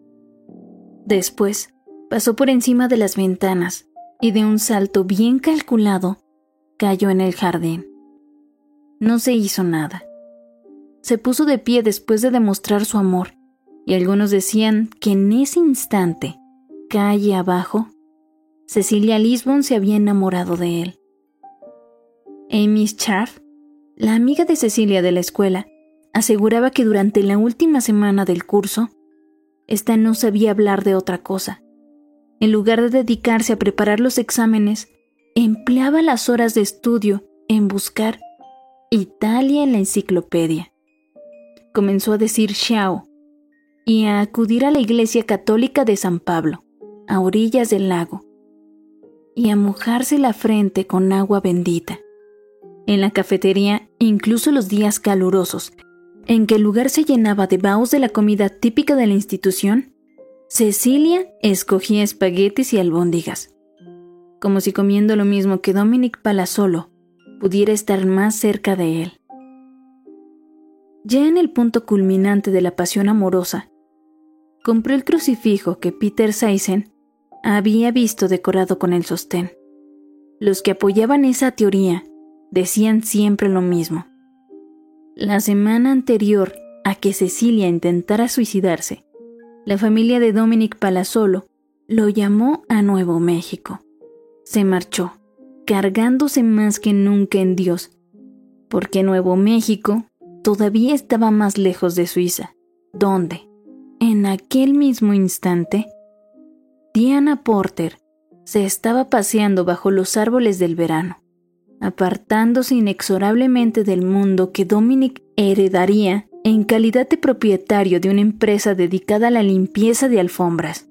A: Después pasó por encima de las ventanas y de un salto bien calculado cayó en el jardín. No se hizo nada. Se puso de pie después de demostrar su amor, y algunos decían que en ese instante, calle abajo, Cecilia Lisbon se había enamorado de él. Amy Scharf, la amiga de Cecilia de la escuela, aseguraba que durante la última semana del curso, ésta no sabía hablar de otra cosa. En lugar de dedicarse a preparar los exámenes, empleaba las horas de estudio en buscar Italia en la enciclopedia. Comenzó a decir Ciao y a acudir a la iglesia católica de San Pablo, a orillas del lago, y a mojarse la frente con agua bendita. En la cafetería, incluso los días calurosos, en que el lugar se llenaba de vaos de la comida típica de la institución, Cecilia escogía espaguetis y albóndigas, como si comiendo lo mismo que Dominic Palazzolo pudiera estar más cerca de él. Ya en el punto culminante de la pasión amorosa, compró el crucifijo que Peter Saysen había visto decorado con el sostén. Los que apoyaban esa teoría decían siempre lo mismo. La semana anterior a que Cecilia intentara suicidarse, la familia de Dominic Palazzolo lo llamó a Nuevo México. Se marchó, cargándose más que nunca en Dios, porque Nuevo México todavía estaba más lejos de Suiza, donde, en aquel mismo instante, Diana Porter se estaba paseando bajo los árboles del verano, apartándose inexorablemente del mundo que Dominic heredaría en calidad de propietario de una empresa dedicada a la limpieza de alfombras.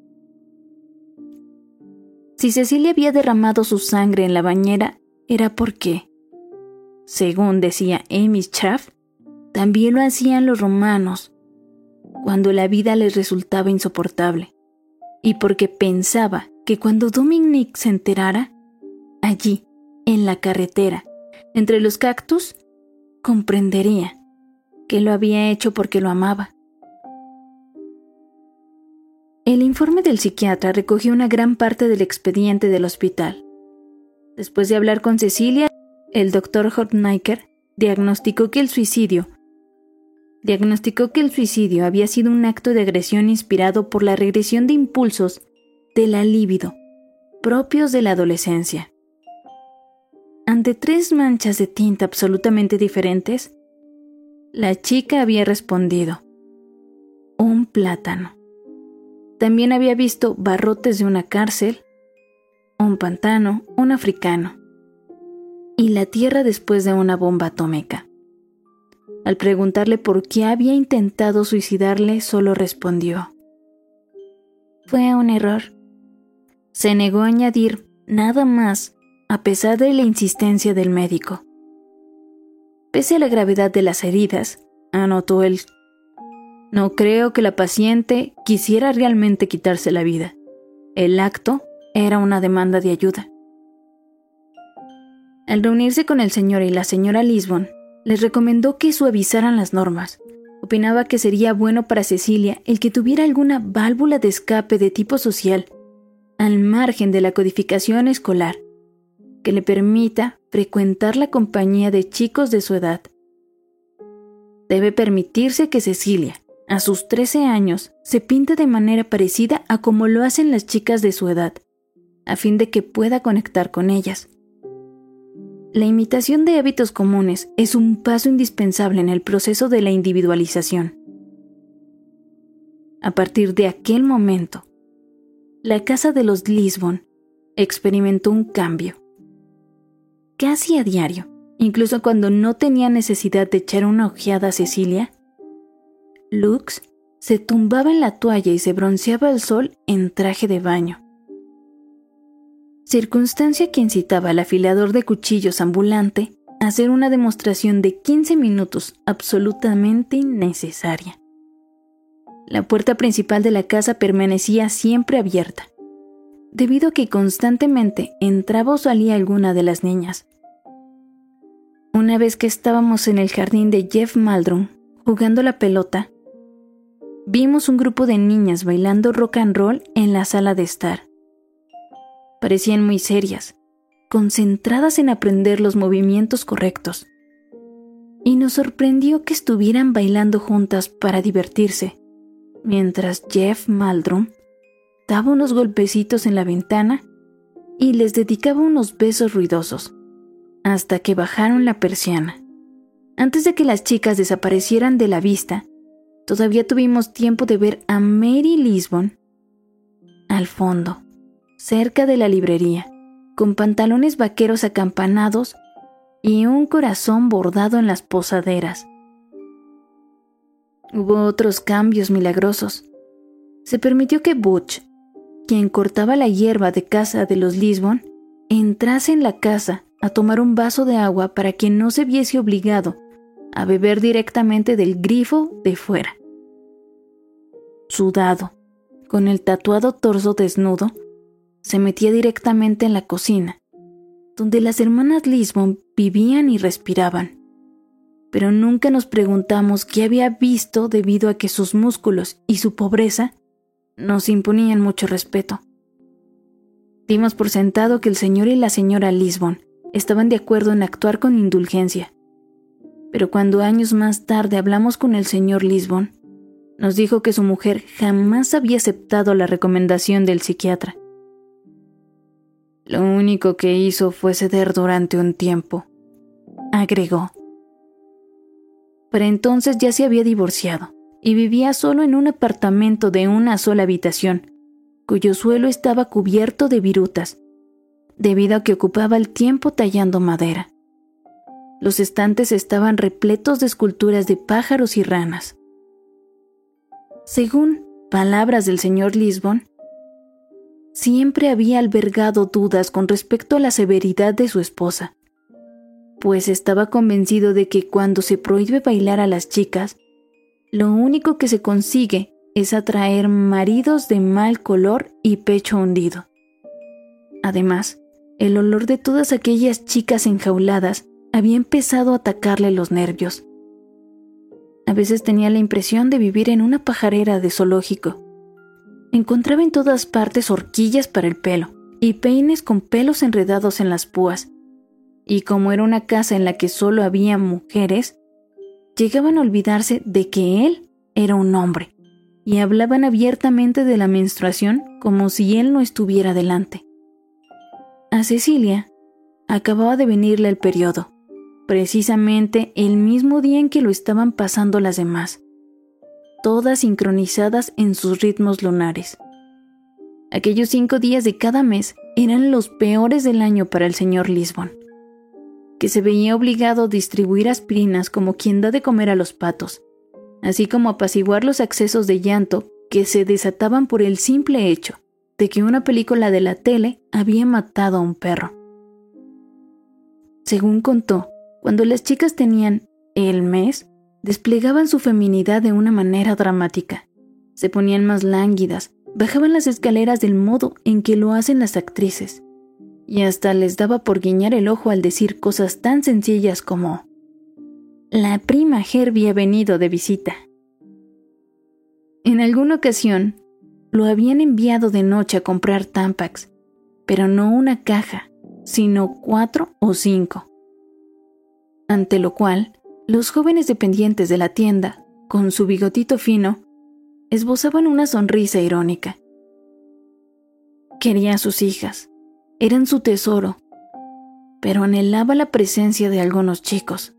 A: Si Cecilia había derramado su sangre en la bañera, era porque, según decía Amy Scharf, también lo hacían los romanos, cuando la vida les resultaba insoportable, y porque pensaba que cuando Dominic se enterara, allí, en la carretera, entre los cactus, comprendería que lo había hecho porque lo amaba. El informe del psiquiatra recogió una gran parte del expediente del hospital. Después de hablar con Cecilia, el doctor Hortnaker diagnosticó que el suicidio diagnosticó que el suicidio había sido un acto de agresión inspirado por la regresión de impulsos de la libido, propios de la adolescencia. Ante tres manchas de tinta absolutamente diferentes, La chica había respondido: un plátano. También había visto barrotes de una cárcel, un pantano, un africano y la tierra después de una bomba atómica. Al preguntarle por qué había intentado suicidarle, solo respondió: fue un error. Se negó a añadir nada más, a pesar de la insistencia del médico. Pese a la gravedad de las heridas, anotó él: no creo que la paciente quisiera realmente quitarse la vida. El acto era una demanda de ayuda. Al reunirse con el señor y la señora Lisbon, les recomendó que suavizaran las normas. Opinaba que sería bueno para Cecilia el que tuviera alguna válvula de escape de tipo social, al margen de la codificación escolar, que le permita frecuentar la compañía de chicos de su edad. Debe permitirse que Cecilia, a sus trece años, se pinte de manera parecida a como lo hacen las chicas de su edad, a fin de que pueda conectar con ellas. La imitación de hábitos comunes es un paso indispensable en el proceso de la individualización. A partir de aquel momento, la casa de los Lisbon experimentó un cambio. Casi a diario, incluso cuando no tenía necesidad de echar una ojeada a Cecilia, Lux se tumbaba en la toalla y se bronceaba al sol en traje de baño. Circunstancia que incitaba al afilador de cuchillos ambulante a hacer una demostración de quince minutos absolutamente innecesaria. La puerta principal de la casa permanecía siempre abierta, debido a que constantemente entraba o salía alguna de las niñas. Una vez que estábamos en el jardín de Jeff Maldrum jugando la pelota, vimos un grupo de niñas bailando rock and roll en la sala de estar. Parecían muy serias, concentradas en aprender los movimientos correctos. Y nos sorprendió que estuvieran bailando juntas para divertirse, mientras Jeff Maldrum daba unos golpecitos en la ventana y les dedicaba unos besos ruidosos, hasta que bajaron la persiana. Antes de que las chicas desaparecieran de la vista, todavía tuvimos tiempo de ver a Mary Lisbon al fondo, cerca de la librería, con pantalones vaqueros acampanados y un corazón bordado en las posaderas. Hubo otros cambios milagrosos. Se permitió que Butch, quien cortaba la hierba de casa de los Lisbon, entrase en la casa a tomar un vaso de agua para que no se viese obligado a beber directamente del grifo de fuera. Sudado, con el tatuado torso desnudo, se metía directamente en la cocina, donde las hermanas Lisbon vivían y respiraban. Pero nunca nos preguntamos qué había visto debido a que sus músculos y su pobreza nos imponían mucho respeto. Dimos por sentado que el señor y la señora Lisbon estaban de acuerdo en actuar con indulgencia. Pero cuando años más tarde hablamos con el señor Lisbon, nos dijo que su mujer jamás había aceptado la recomendación del psiquiatra. Lo único que hizo fue ceder durante un tiempo, agregó. Para entonces ya se había divorciado y vivía solo en un apartamento de una sola habitación, cuyo suelo estaba cubierto de virutas, debido a que ocupaba el tiempo tallando madera. Los estantes estaban repletos de esculturas de pájaros y ranas. Según palabras del señor Lisbon, siempre había albergado dudas con respecto a la severidad de su esposa, pues estaba convencido de que cuando se prohíbe bailar a las chicas, lo único que se consigue es atraer maridos de mal color y pecho hundido. Además, el olor de todas aquellas chicas enjauladas había empezado a atacarle los nervios. A veces tenía la impresión de vivir en una pajarera de zoológico. Encontraba en todas partes horquillas para el pelo y peines con pelos enredados en las púas. Y como era una casa en la que solo había mujeres, llegaban a olvidarse de que él era un hombre y hablaban abiertamente de la menstruación como si él no estuviera delante. A Cecilia acababa de venirle el periodo precisamente el mismo día en que lo estaban pasando las demás, todas sincronizadas en sus ritmos lunares. Aquellos cinco días de cada mes eran los peores del año para el señor Lisbon, que se veía obligado a distribuir aspirinas como quien da de comer a los patos, así como apaciguar los accesos de llanto que se desataban por el simple hecho de que una película de la tele había matado a un perro. Según contó, cuando las chicas tenían el mes, desplegaban su feminidad de una manera dramática. Se ponían más lánguidas, bajaban las escaleras del modo en que lo hacen las actrices, y hasta les daba por guiñar el ojo al decir cosas tan sencillas como: «La prima Herbie ha venido de visita». En alguna ocasión, lo habían enviado de noche a comprar Tampax, pero no una caja, sino cuatro o cinco. Ante lo cual, los jóvenes dependientes de la tienda, con su bigotito fino, esbozaban una sonrisa irónica. Quería a sus hijas, eran su tesoro, pero anhelaba la presencia de algunos chicos.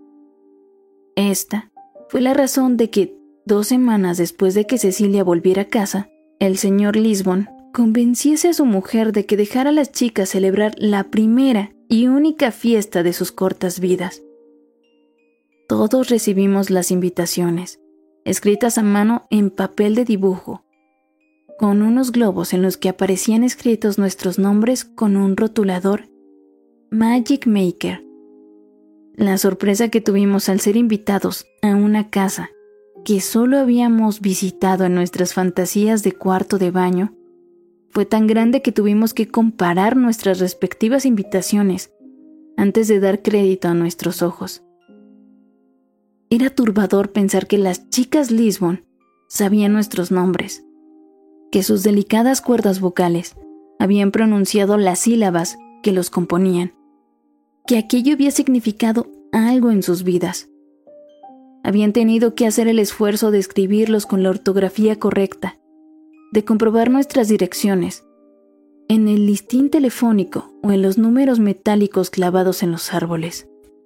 A: Esta fue la razón de que, dos semanas después de que Cecilia volviera a casa, el señor Lisbon convenciese a su mujer de que dejara a las chicas celebrar la primera y única fiesta de sus cortas vidas. Todos recibimos las invitaciones, escritas a mano en papel de dibujo, con unos globos en los que aparecían escritos nuestros nombres con un rotulador Magic Maker. La sorpresa que tuvimos al ser invitados a una casa que solo habíamos visitado en nuestras fantasías de cuarto de baño fue tan grande que tuvimos que comparar nuestras respectivas invitaciones antes de dar crédito a nuestros ojos. Era turbador pensar que las chicas Lisbon sabían nuestros nombres, que sus delicadas cuerdas vocales habían pronunciado las sílabas que los componían, que aquello había significado algo en sus vidas. Habían tenido que hacer el esfuerzo de escribirlos con la ortografía correcta, de comprobar nuestras direcciones, en el listín telefónico o en los números metálicos clavados en los árboles.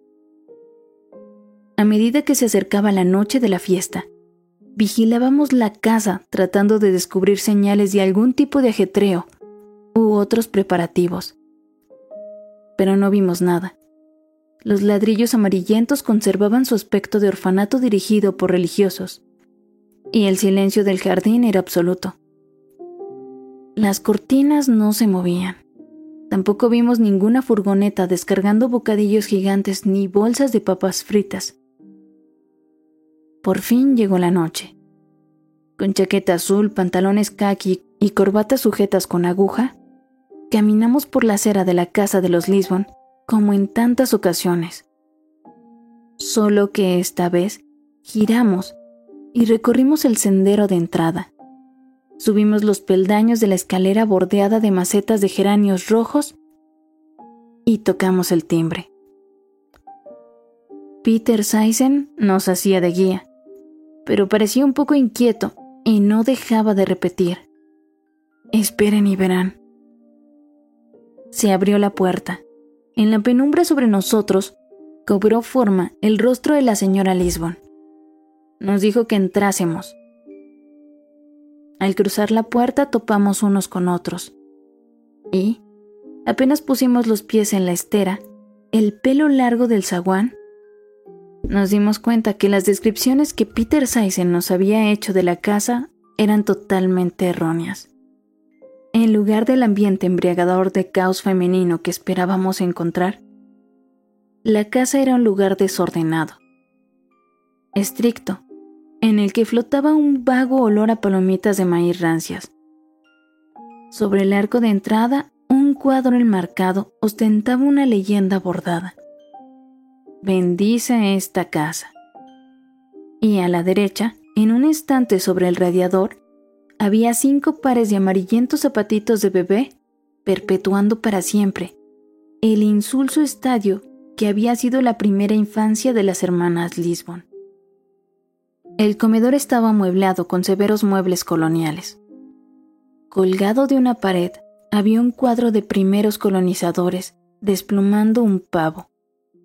A: A medida que se acercaba la noche de la fiesta, vigilábamos la casa tratando de descubrir señales de algún tipo de ajetreo u otros preparativos. Pero no vimos nada. Los ladrillos amarillentos conservaban su aspecto de orfanato dirigido por religiosos, y el silencio del jardín era absoluto. Las cortinas no se movían. Tampoco vimos ninguna furgoneta descargando bocadillos gigantes ni bolsas de papas fritas. Por fin llegó la noche. Con chaqueta azul, pantalones caqui y corbatas sujetas con aguja, caminamos por la acera de la casa de los Lisbon como en tantas ocasiones. Solo que esta vez giramos y recorrimos el sendero de entrada. Subimos los peldaños de la escalera bordeada de macetas de geranios rojos y tocamos el timbre. Peter Saysen nos hacía de guía, pero parecía un poco inquieto y no dejaba de repetir: «Esperen y verán». Se abrió la puerta. En la penumbra sobre nosotros cobró forma el rostro de la señora Lisbon. Nos dijo que entrásemos. Al cruzar la puerta topamos unos con otros. Y, apenas pusimos los pies en la estera, el pelo largo del zaguán, nos dimos cuenta que las descripciones que Peter Saysen nos había hecho de la casa eran totalmente erróneas. En lugar del ambiente embriagador de caos femenino que esperábamos encontrar, la casa era un lugar desordenado, estricto, en el que flotaba un vago olor a palomitas de maíz rancias. Sobre el arco de entrada, un cuadro enmarcado ostentaba una leyenda bordada: «Bendice esta casa». Y a la derecha, en un estante sobre el radiador, había cinco pares de amarillentos zapatitos de bebé, perpetuando para siempre el insulso estadio que había sido la primera infancia de las hermanas Lisbon. El comedor estaba amueblado con severos muebles coloniales. Colgado de una pared había un cuadro de primeros colonizadores desplumando un pavo.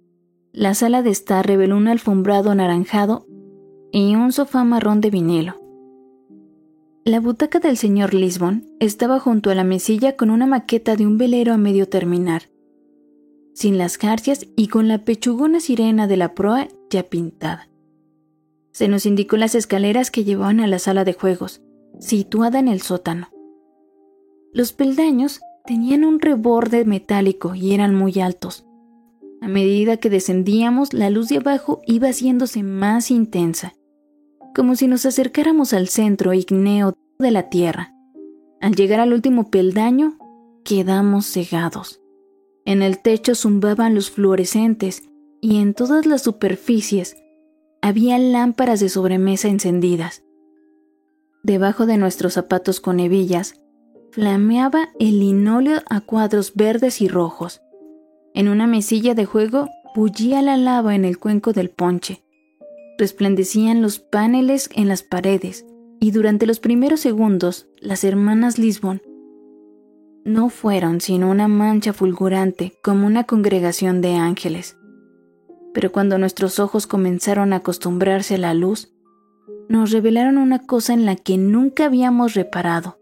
A: La sala de estar reveló un alfombrado anaranjado y un sofá marrón de vinilo. La butaca del señor Lisbon estaba junto a la mesilla con una maqueta de un velero a medio terminar, sin las jarcias y con la pechugona sirena de la proa ya pintada. Se nos indicó las escaleras que llevaban a la sala de juegos, situada en el sótano. Los peldaños tenían un reborde metálico y eran muy altos. A medida que descendíamos, la luz de abajo iba haciéndose más intensa, como si nos acercáramos al centro ígneo de la Tierra. Al llegar al último peldaño, quedamos cegados. En el techo zumbaban los fluorescentes y en todas las superficies había lámparas de sobremesa encendidas. Debajo de nuestros zapatos con hebillas, flameaba el linóleo a cuadros verdes y rojos. En una mesilla de juego bullía la lava en el cuenco del ponche. Resplandecían los paneles en las paredes y durante los primeros segundos las hermanas Lisbon no fueron sino una mancha fulgurante como una congregación de ángeles. Pero cuando nuestros ojos comenzaron a acostumbrarse a la luz, nos revelaron una cosa en la que nunca habíamos reparado.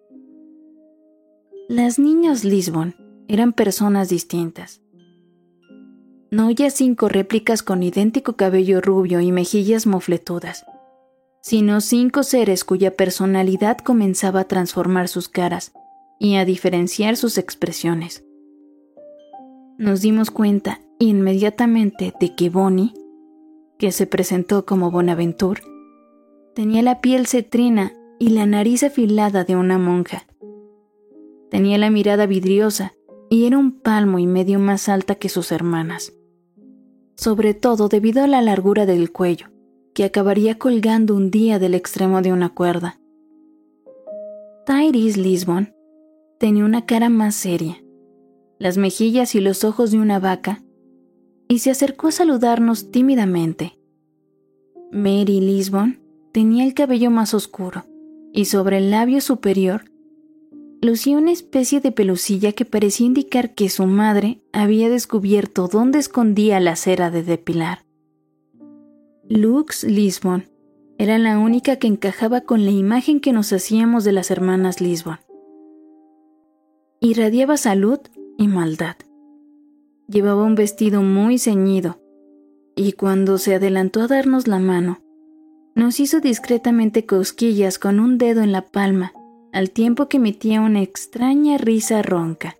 A: Las niñas Lisbon eran personas distintas. No ya cinco réplicas con idéntico cabello rubio y mejillas mofletudas, sino cinco seres cuya personalidad comenzaba a transformar sus caras y a diferenciar sus expresiones. Nos dimos cuenta inmediatamente de que Bonnie, que se presentó como Bonaventure, tenía la piel cetrina y la nariz afilada de una monja. Tenía la mirada vidriosa y era un palmo y medio más alta que sus hermanas, sobre todo debido a la largura del cuello, que acabaría colgando un día del extremo de una cuerda. Tyrese Lisbon tenía una cara más seria, las mejillas y los ojos de una vaca, y se acercó a saludarnos tímidamente. Mary Lisbon tenía el cabello más oscuro, y sobre el labio superior lucía una especie de pelusilla que parecía indicar que su madre había descubierto dónde escondía la cera de depilar. Lux Lisbon era la única que encajaba con la imagen que nos hacíamos de las hermanas Lisbon. Irradiaba salud y maldad. Llevaba un vestido muy ceñido, y cuando se adelantó a darnos la mano, nos hizo discretamente cosquillas con un dedo en la palma, al tiempo que emitía una extraña risa ronca.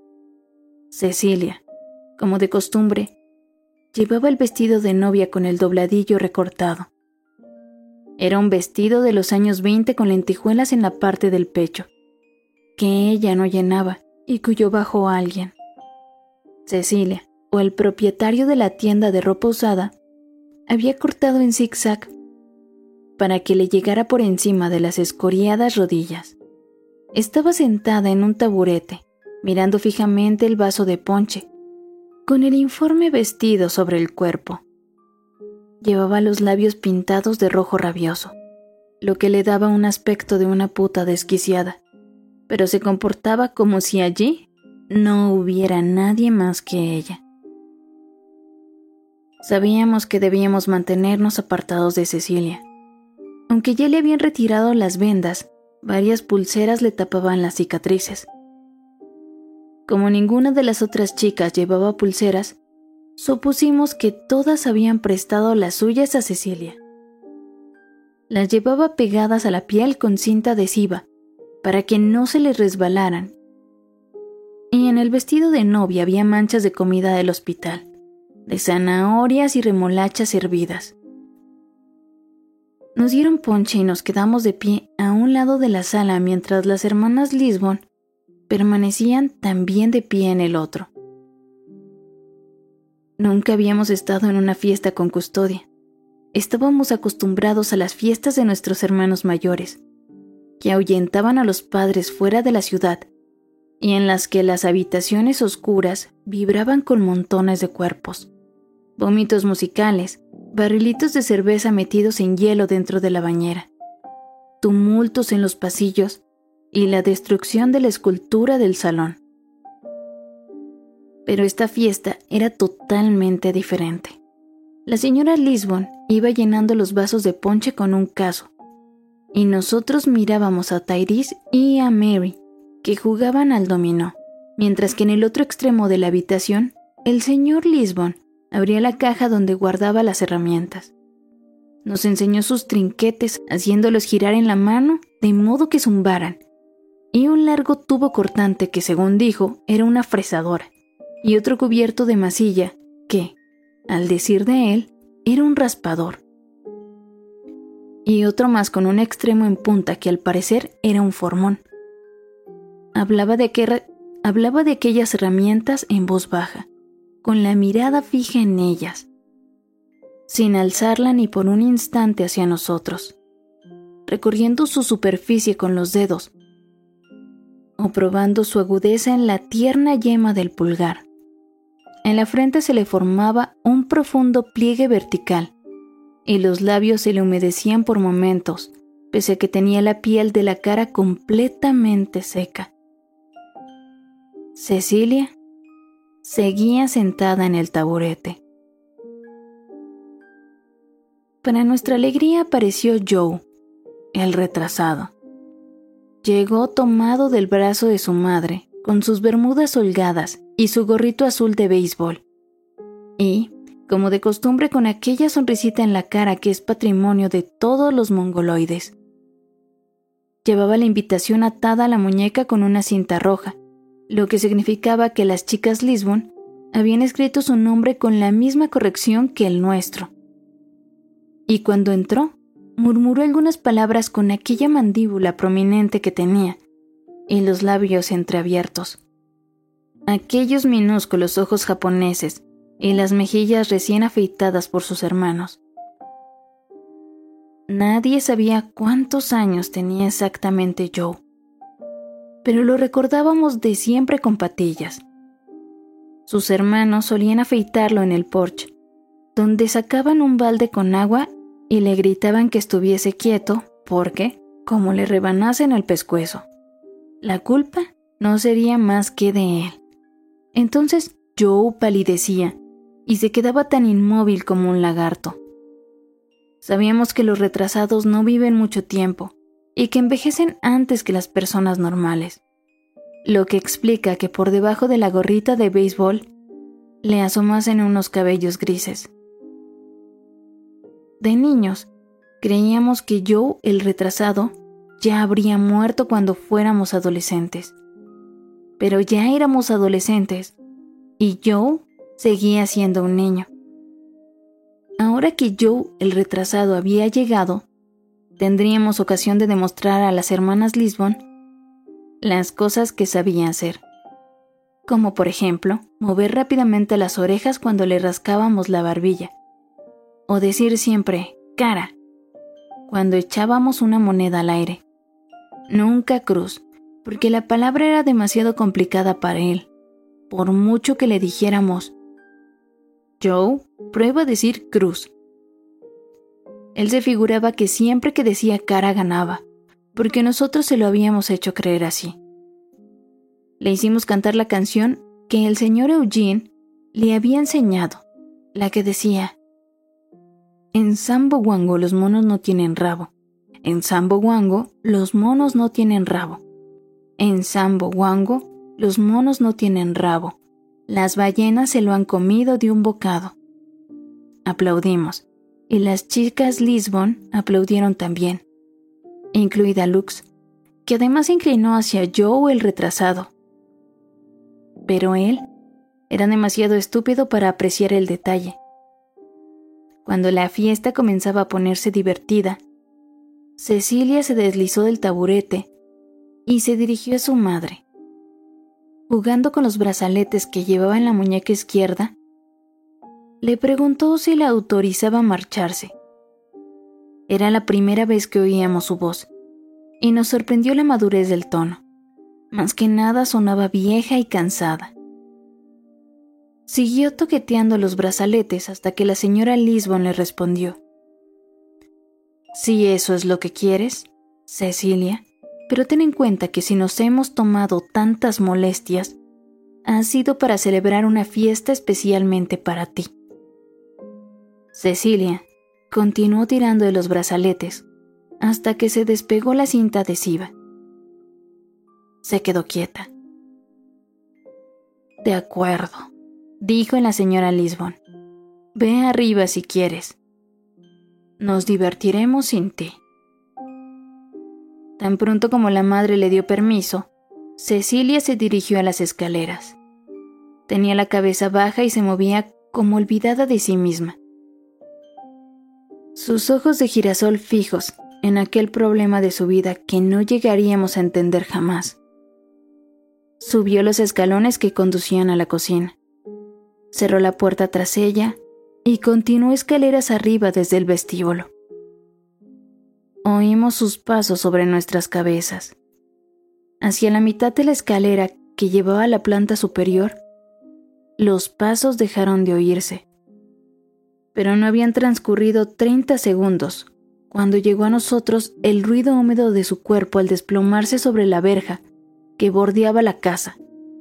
A: Cecilia, como de costumbre, llevaba el vestido de novia con el dobladillo recortado. Era un vestido de los años veinte con lentejuelas en la parte del pecho, que ella no llenaba y cuyo bajó alguien. Cecilia, o el propietario de la tienda de ropa usada, había cortado en zigzag para que le llegara por encima de las escoriadas rodillas. Estaba sentada en un taburete, mirando fijamente el vaso de ponche, con el informe vestido sobre el cuerpo. Llevaba los labios pintados de rojo rabioso, lo que le daba un aspecto de una puta desquiciada, pero se comportaba como si allí no hubiera nadie más que ella. Sabíamos que debíamos mantenernos apartados de Cecilia. Aunque ya le habían retirado las vendas, varias pulseras le tapaban las cicatrices. Como ninguna de las otras chicas llevaba pulseras, supusimos que todas habían prestado las suyas a Cecilia. Las llevaba pegadas a la piel con cinta adhesiva, para que no se les resbalaran. Y en el vestido de novia había manchas de comida del hospital, de zanahorias y remolachas hervidas. Nos dieron ponche y nos quedamos de pie a un lado de la sala mientras las hermanas Lisbon permanecían también de pie en el otro. Nunca habíamos estado en una fiesta con custodia. Estábamos acostumbrados a las fiestas de nuestros hermanos mayores, que ahuyentaban a los padres fuera de la ciudad y en las que las habitaciones oscuras vibraban con montones de cuerpos, vómitos musicales, barrilitos de cerveza metidos en hielo dentro de la bañera, tumultos en los pasillos y la destrucción de la escultura del salón. Pero esta fiesta era totalmente diferente. La señora Lisbon iba llenando los vasos de ponche con un cazo, y nosotros mirábamos a Tyrese y a Mary, que jugaban al dominó, mientras que en el otro extremo de la habitación, el señor Lisbon abría la caja donde guardaba las herramientas. Nos enseñó sus trinquetes, haciéndolos girar en la mano de modo que zumbaran, y un largo tubo cortante que, según dijo, era una fresadora, y otro cubierto de masilla que, al decir de él, era un raspador, y otro más con un extremo en punta que al parecer era un formón. Hablaba de, aquel, hablaba de aquellas herramientas en voz baja, con la mirada fija en ellas, sin alzarla ni por un instante hacia nosotros, recorriendo su superficie con los dedos, o probando su agudeza en la tierna yema del pulgar. En la frente se le formaba un profundo pliegue vertical, y los labios se le humedecían por momentos, pese a que tenía la piel de la cara completamente seca. Cecilia seguía sentada en el taburete. Para nuestra alegría apareció Joe, el retrasado. Llegó tomado del brazo de su madre, con sus bermudas holgadas y su gorrito azul de béisbol. Y, como de costumbre, con aquella sonrisita en la cara que es patrimonio de todos los mongoloides. Llevaba la invitación atada a la muñeca con una cinta roja, lo que significaba que las chicas Lisbon habían escrito su nombre con la misma corrección que el nuestro. Y cuando entró, murmuró algunas palabras con aquella mandíbula prominente que tenía y los labios entreabiertos. Aquellos minúsculos ojos japoneses y las mejillas recién afeitadas por sus hermanos. Nadie sabía cuántos años tenía exactamente Joe, pero lo recordábamos de siempre con patillas. Sus hermanos solían afeitarlo en el porche, donde sacaban un balde con agua y le gritaban que estuviese quieto porque, como le rebanasen el pescuezo, la culpa no sería más que de él. Entonces Joe palidecía y se quedaba tan inmóvil como un lagarto. Sabíamos que los retrasados no viven mucho tiempo y que envejecen antes que las personas normales, lo que explica que por debajo de la gorrita de béisbol le asomasen unos cabellos grises. De niños, creíamos que Joe, el retrasado, ya habría muerto cuando fuéramos adolescentes. Pero ya éramos adolescentes y Joe seguía siendo un niño. Ahora que Joe, el retrasado, había llegado, tendríamos ocasión de demostrar a las hermanas Lisbon las cosas que sabía hacer, como por ejemplo, mover rápidamente las orejas cuando le rascábamos la barbilla, o decir siempre «cara» cuando echábamos una moneda al aire. Nunca cruz, porque la palabra era demasiado complicada para él, por mucho que le dijéramos «Joe, prueba a decir cruz». Él se figuraba que siempre que decía cara ganaba, porque nosotros se lo habíamos hecho creer así. Le hicimos cantar la canción que el señor Eugene le había enseñado, la que decía: en Sambo Wango los monos no tienen rabo, en Sambo Wango los monos no tienen rabo, en Sambo Wango los monos no tienen rabo, las ballenas se lo han comido de un bocado. Aplaudimos, y las chicas Lisbon aplaudieron también, incluida Lux, que además se inclinó hacia Joe el retrasado. Pero él era demasiado estúpido para apreciar el detalle. Cuando la fiesta comenzaba a ponerse divertida, Cecilia se deslizó del taburete y se dirigió a su madre. Jugando con los brazaletes que llevaba en la muñeca izquierda, le preguntó si la autorizaba a marcharse. Era la primera vez que oíamos su voz, y nos sorprendió la madurez del tono. Más que nada sonaba vieja y cansada. Siguió toqueteando los brazaletes hasta que la señora Lisbon le respondió: si eso es lo que quieres, Cecilia, pero ten en cuenta que si nos hemos tomado tantas molestias, ha sido para celebrar una fiesta especialmente para ti. Cecilia continuó tirando de los brazaletes hasta que se despegó la cinta adhesiva. Se quedó quieta. De acuerdo, dijo la señora Lisbon. Ve arriba si quieres. Nos divertiremos sin ti. Tan pronto como la madre le dio permiso, Cecilia se dirigió a las escaleras. Tenía la cabeza baja y se movía como olvidada de sí misma. Sus ojos de girasol fijos en aquel problema de su vida que no llegaríamos a entender jamás. Subió los escalones que conducían a la cocina. Cerró la puerta tras ella y continuó escaleras arriba desde el vestíbulo. Oímos sus pasos sobre nuestras cabezas. Hacia la mitad de la escalera que llevaba a la planta superior, los pasos dejaron de oírse. Pero no habían transcurrido treinta segundos cuando llegó a nosotros el ruido húmedo de su cuerpo al desplomarse sobre la verja que bordeaba la casa.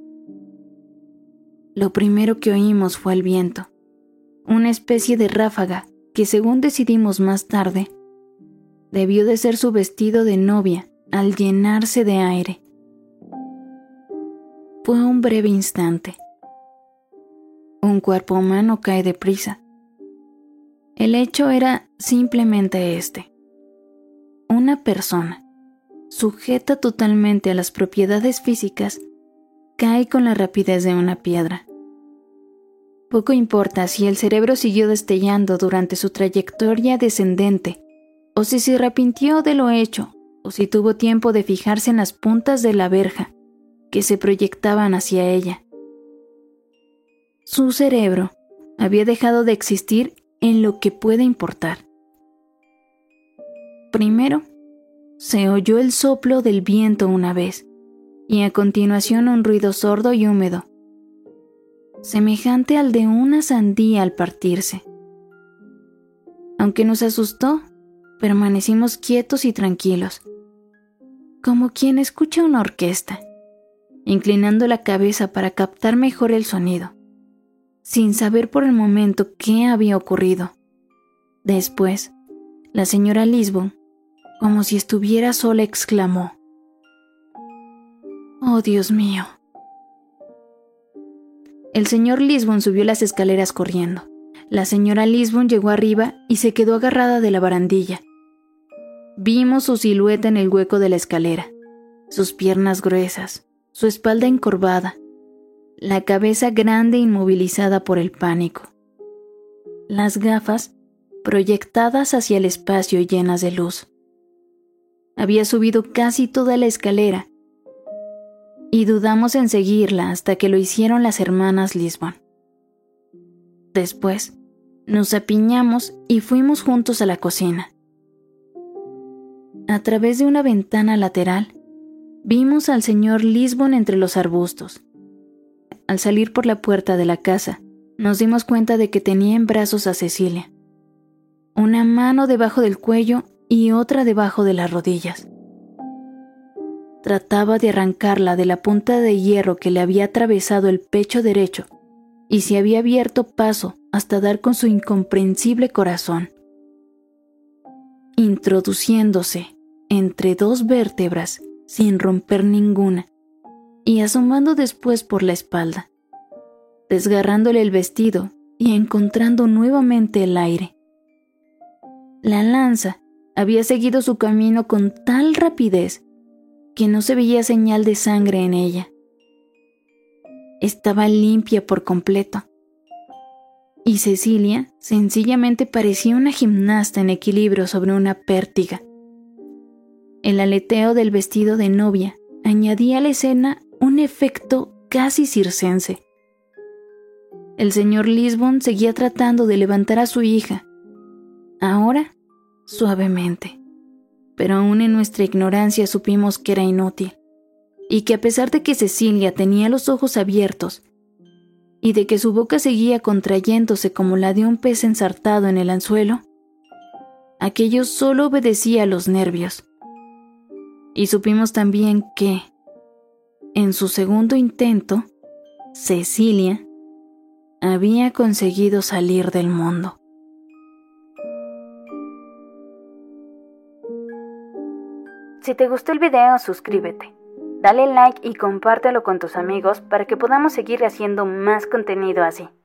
A: Lo primero que oímos fue el viento, una especie de ráfaga que, según decidimos más tarde, debió de ser su vestido de novia al llenarse de aire. Fue un breve instante. Un cuerpo humano cae deprisa. El hecho era simplemente este. Una persona, sujeta totalmente a las propiedades físicas, cae con la rapidez de una piedra. Poco importa si el cerebro siguió destellando durante su trayectoria descendente, o si se arrepintió de lo hecho, o si tuvo tiempo de fijarse en las puntas de la verja que se proyectaban hacia ella. Su cerebro había dejado de existir en lo que puede importar. Primero, se oyó el soplo del viento una vez, y a continuación un ruido sordo y húmedo, semejante al de una sandía al partirse. Aunque nos asustó, permanecimos quietos y tranquilos, como quien escucha una orquesta, inclinando la cabeza para captar mejor el sonido, sin saber por el momento qué había ocurrido. Después, la señora Lisbon, como si estuviera sola, exclamó: «Oh, Dios mío». El señor Lisbon subió las escaleras corriendo. La señora Lisbon llegó arriba y se quedó agarrada de la barandilla. Vimos su silueta en el hueco de la escalera, sus piernas gruesas, su espalda encorvada, la cabeza grande inmovilizada por el pánico, las gafas proyectadas hacia el espacio y llenas de luz. Había subido casi toda la escalera y dudamos en seguirla hasta que lo hicieron las hermanas Lisbon. Después, nos apiñamos y fuimos juntos a la cocina. A través de una ventana lateral, vimos al señor Lisbon entre los arbustos. Al salir por la puerta de la casa, nos dimos cuenta de que tenía en brazos a Cecilia, una mano debajo del cuello y otra debajo de las rodillas. Trataba de arrancarla de la punta de hierro que le había atravesado el pecho derecho y se había abierto paso hasta dar con su incomprensible corazón, introduciéndose entre dos vértebras sin romper ninguna y asomando después por la espalda, desgarrándole el vestido y encontrando nuevamente el aire. La lanza había seguido su camino con tal rapidez que no se veía señal de sangre en ella. Estaba limpia por completo, y Cecilia sencillamente parecía una gimnasta en equilibrio sobre una pértiga. El aleteo del vestido de novia añadía a la escena un efecto casi circense. El señor Lisbon seguía tratando de levantar a su hija, ahora suavemente, pero aún en nuestra ignorancia supimos que era inútil, y que a pesar de que Cecilia tenía los ojos abiertos y de que su boca seguía contrayéndose como la de un pez ensartado en el anzuelo, aquello solo obedecía a los nervios. Y supimos también que, en su segundo intento, Cecilia había conseguido salir del mundo. Si te gustó el video, suscríbete. Dale like y compártelo con tus amigos para que podamos seguir haciendo más contenido así.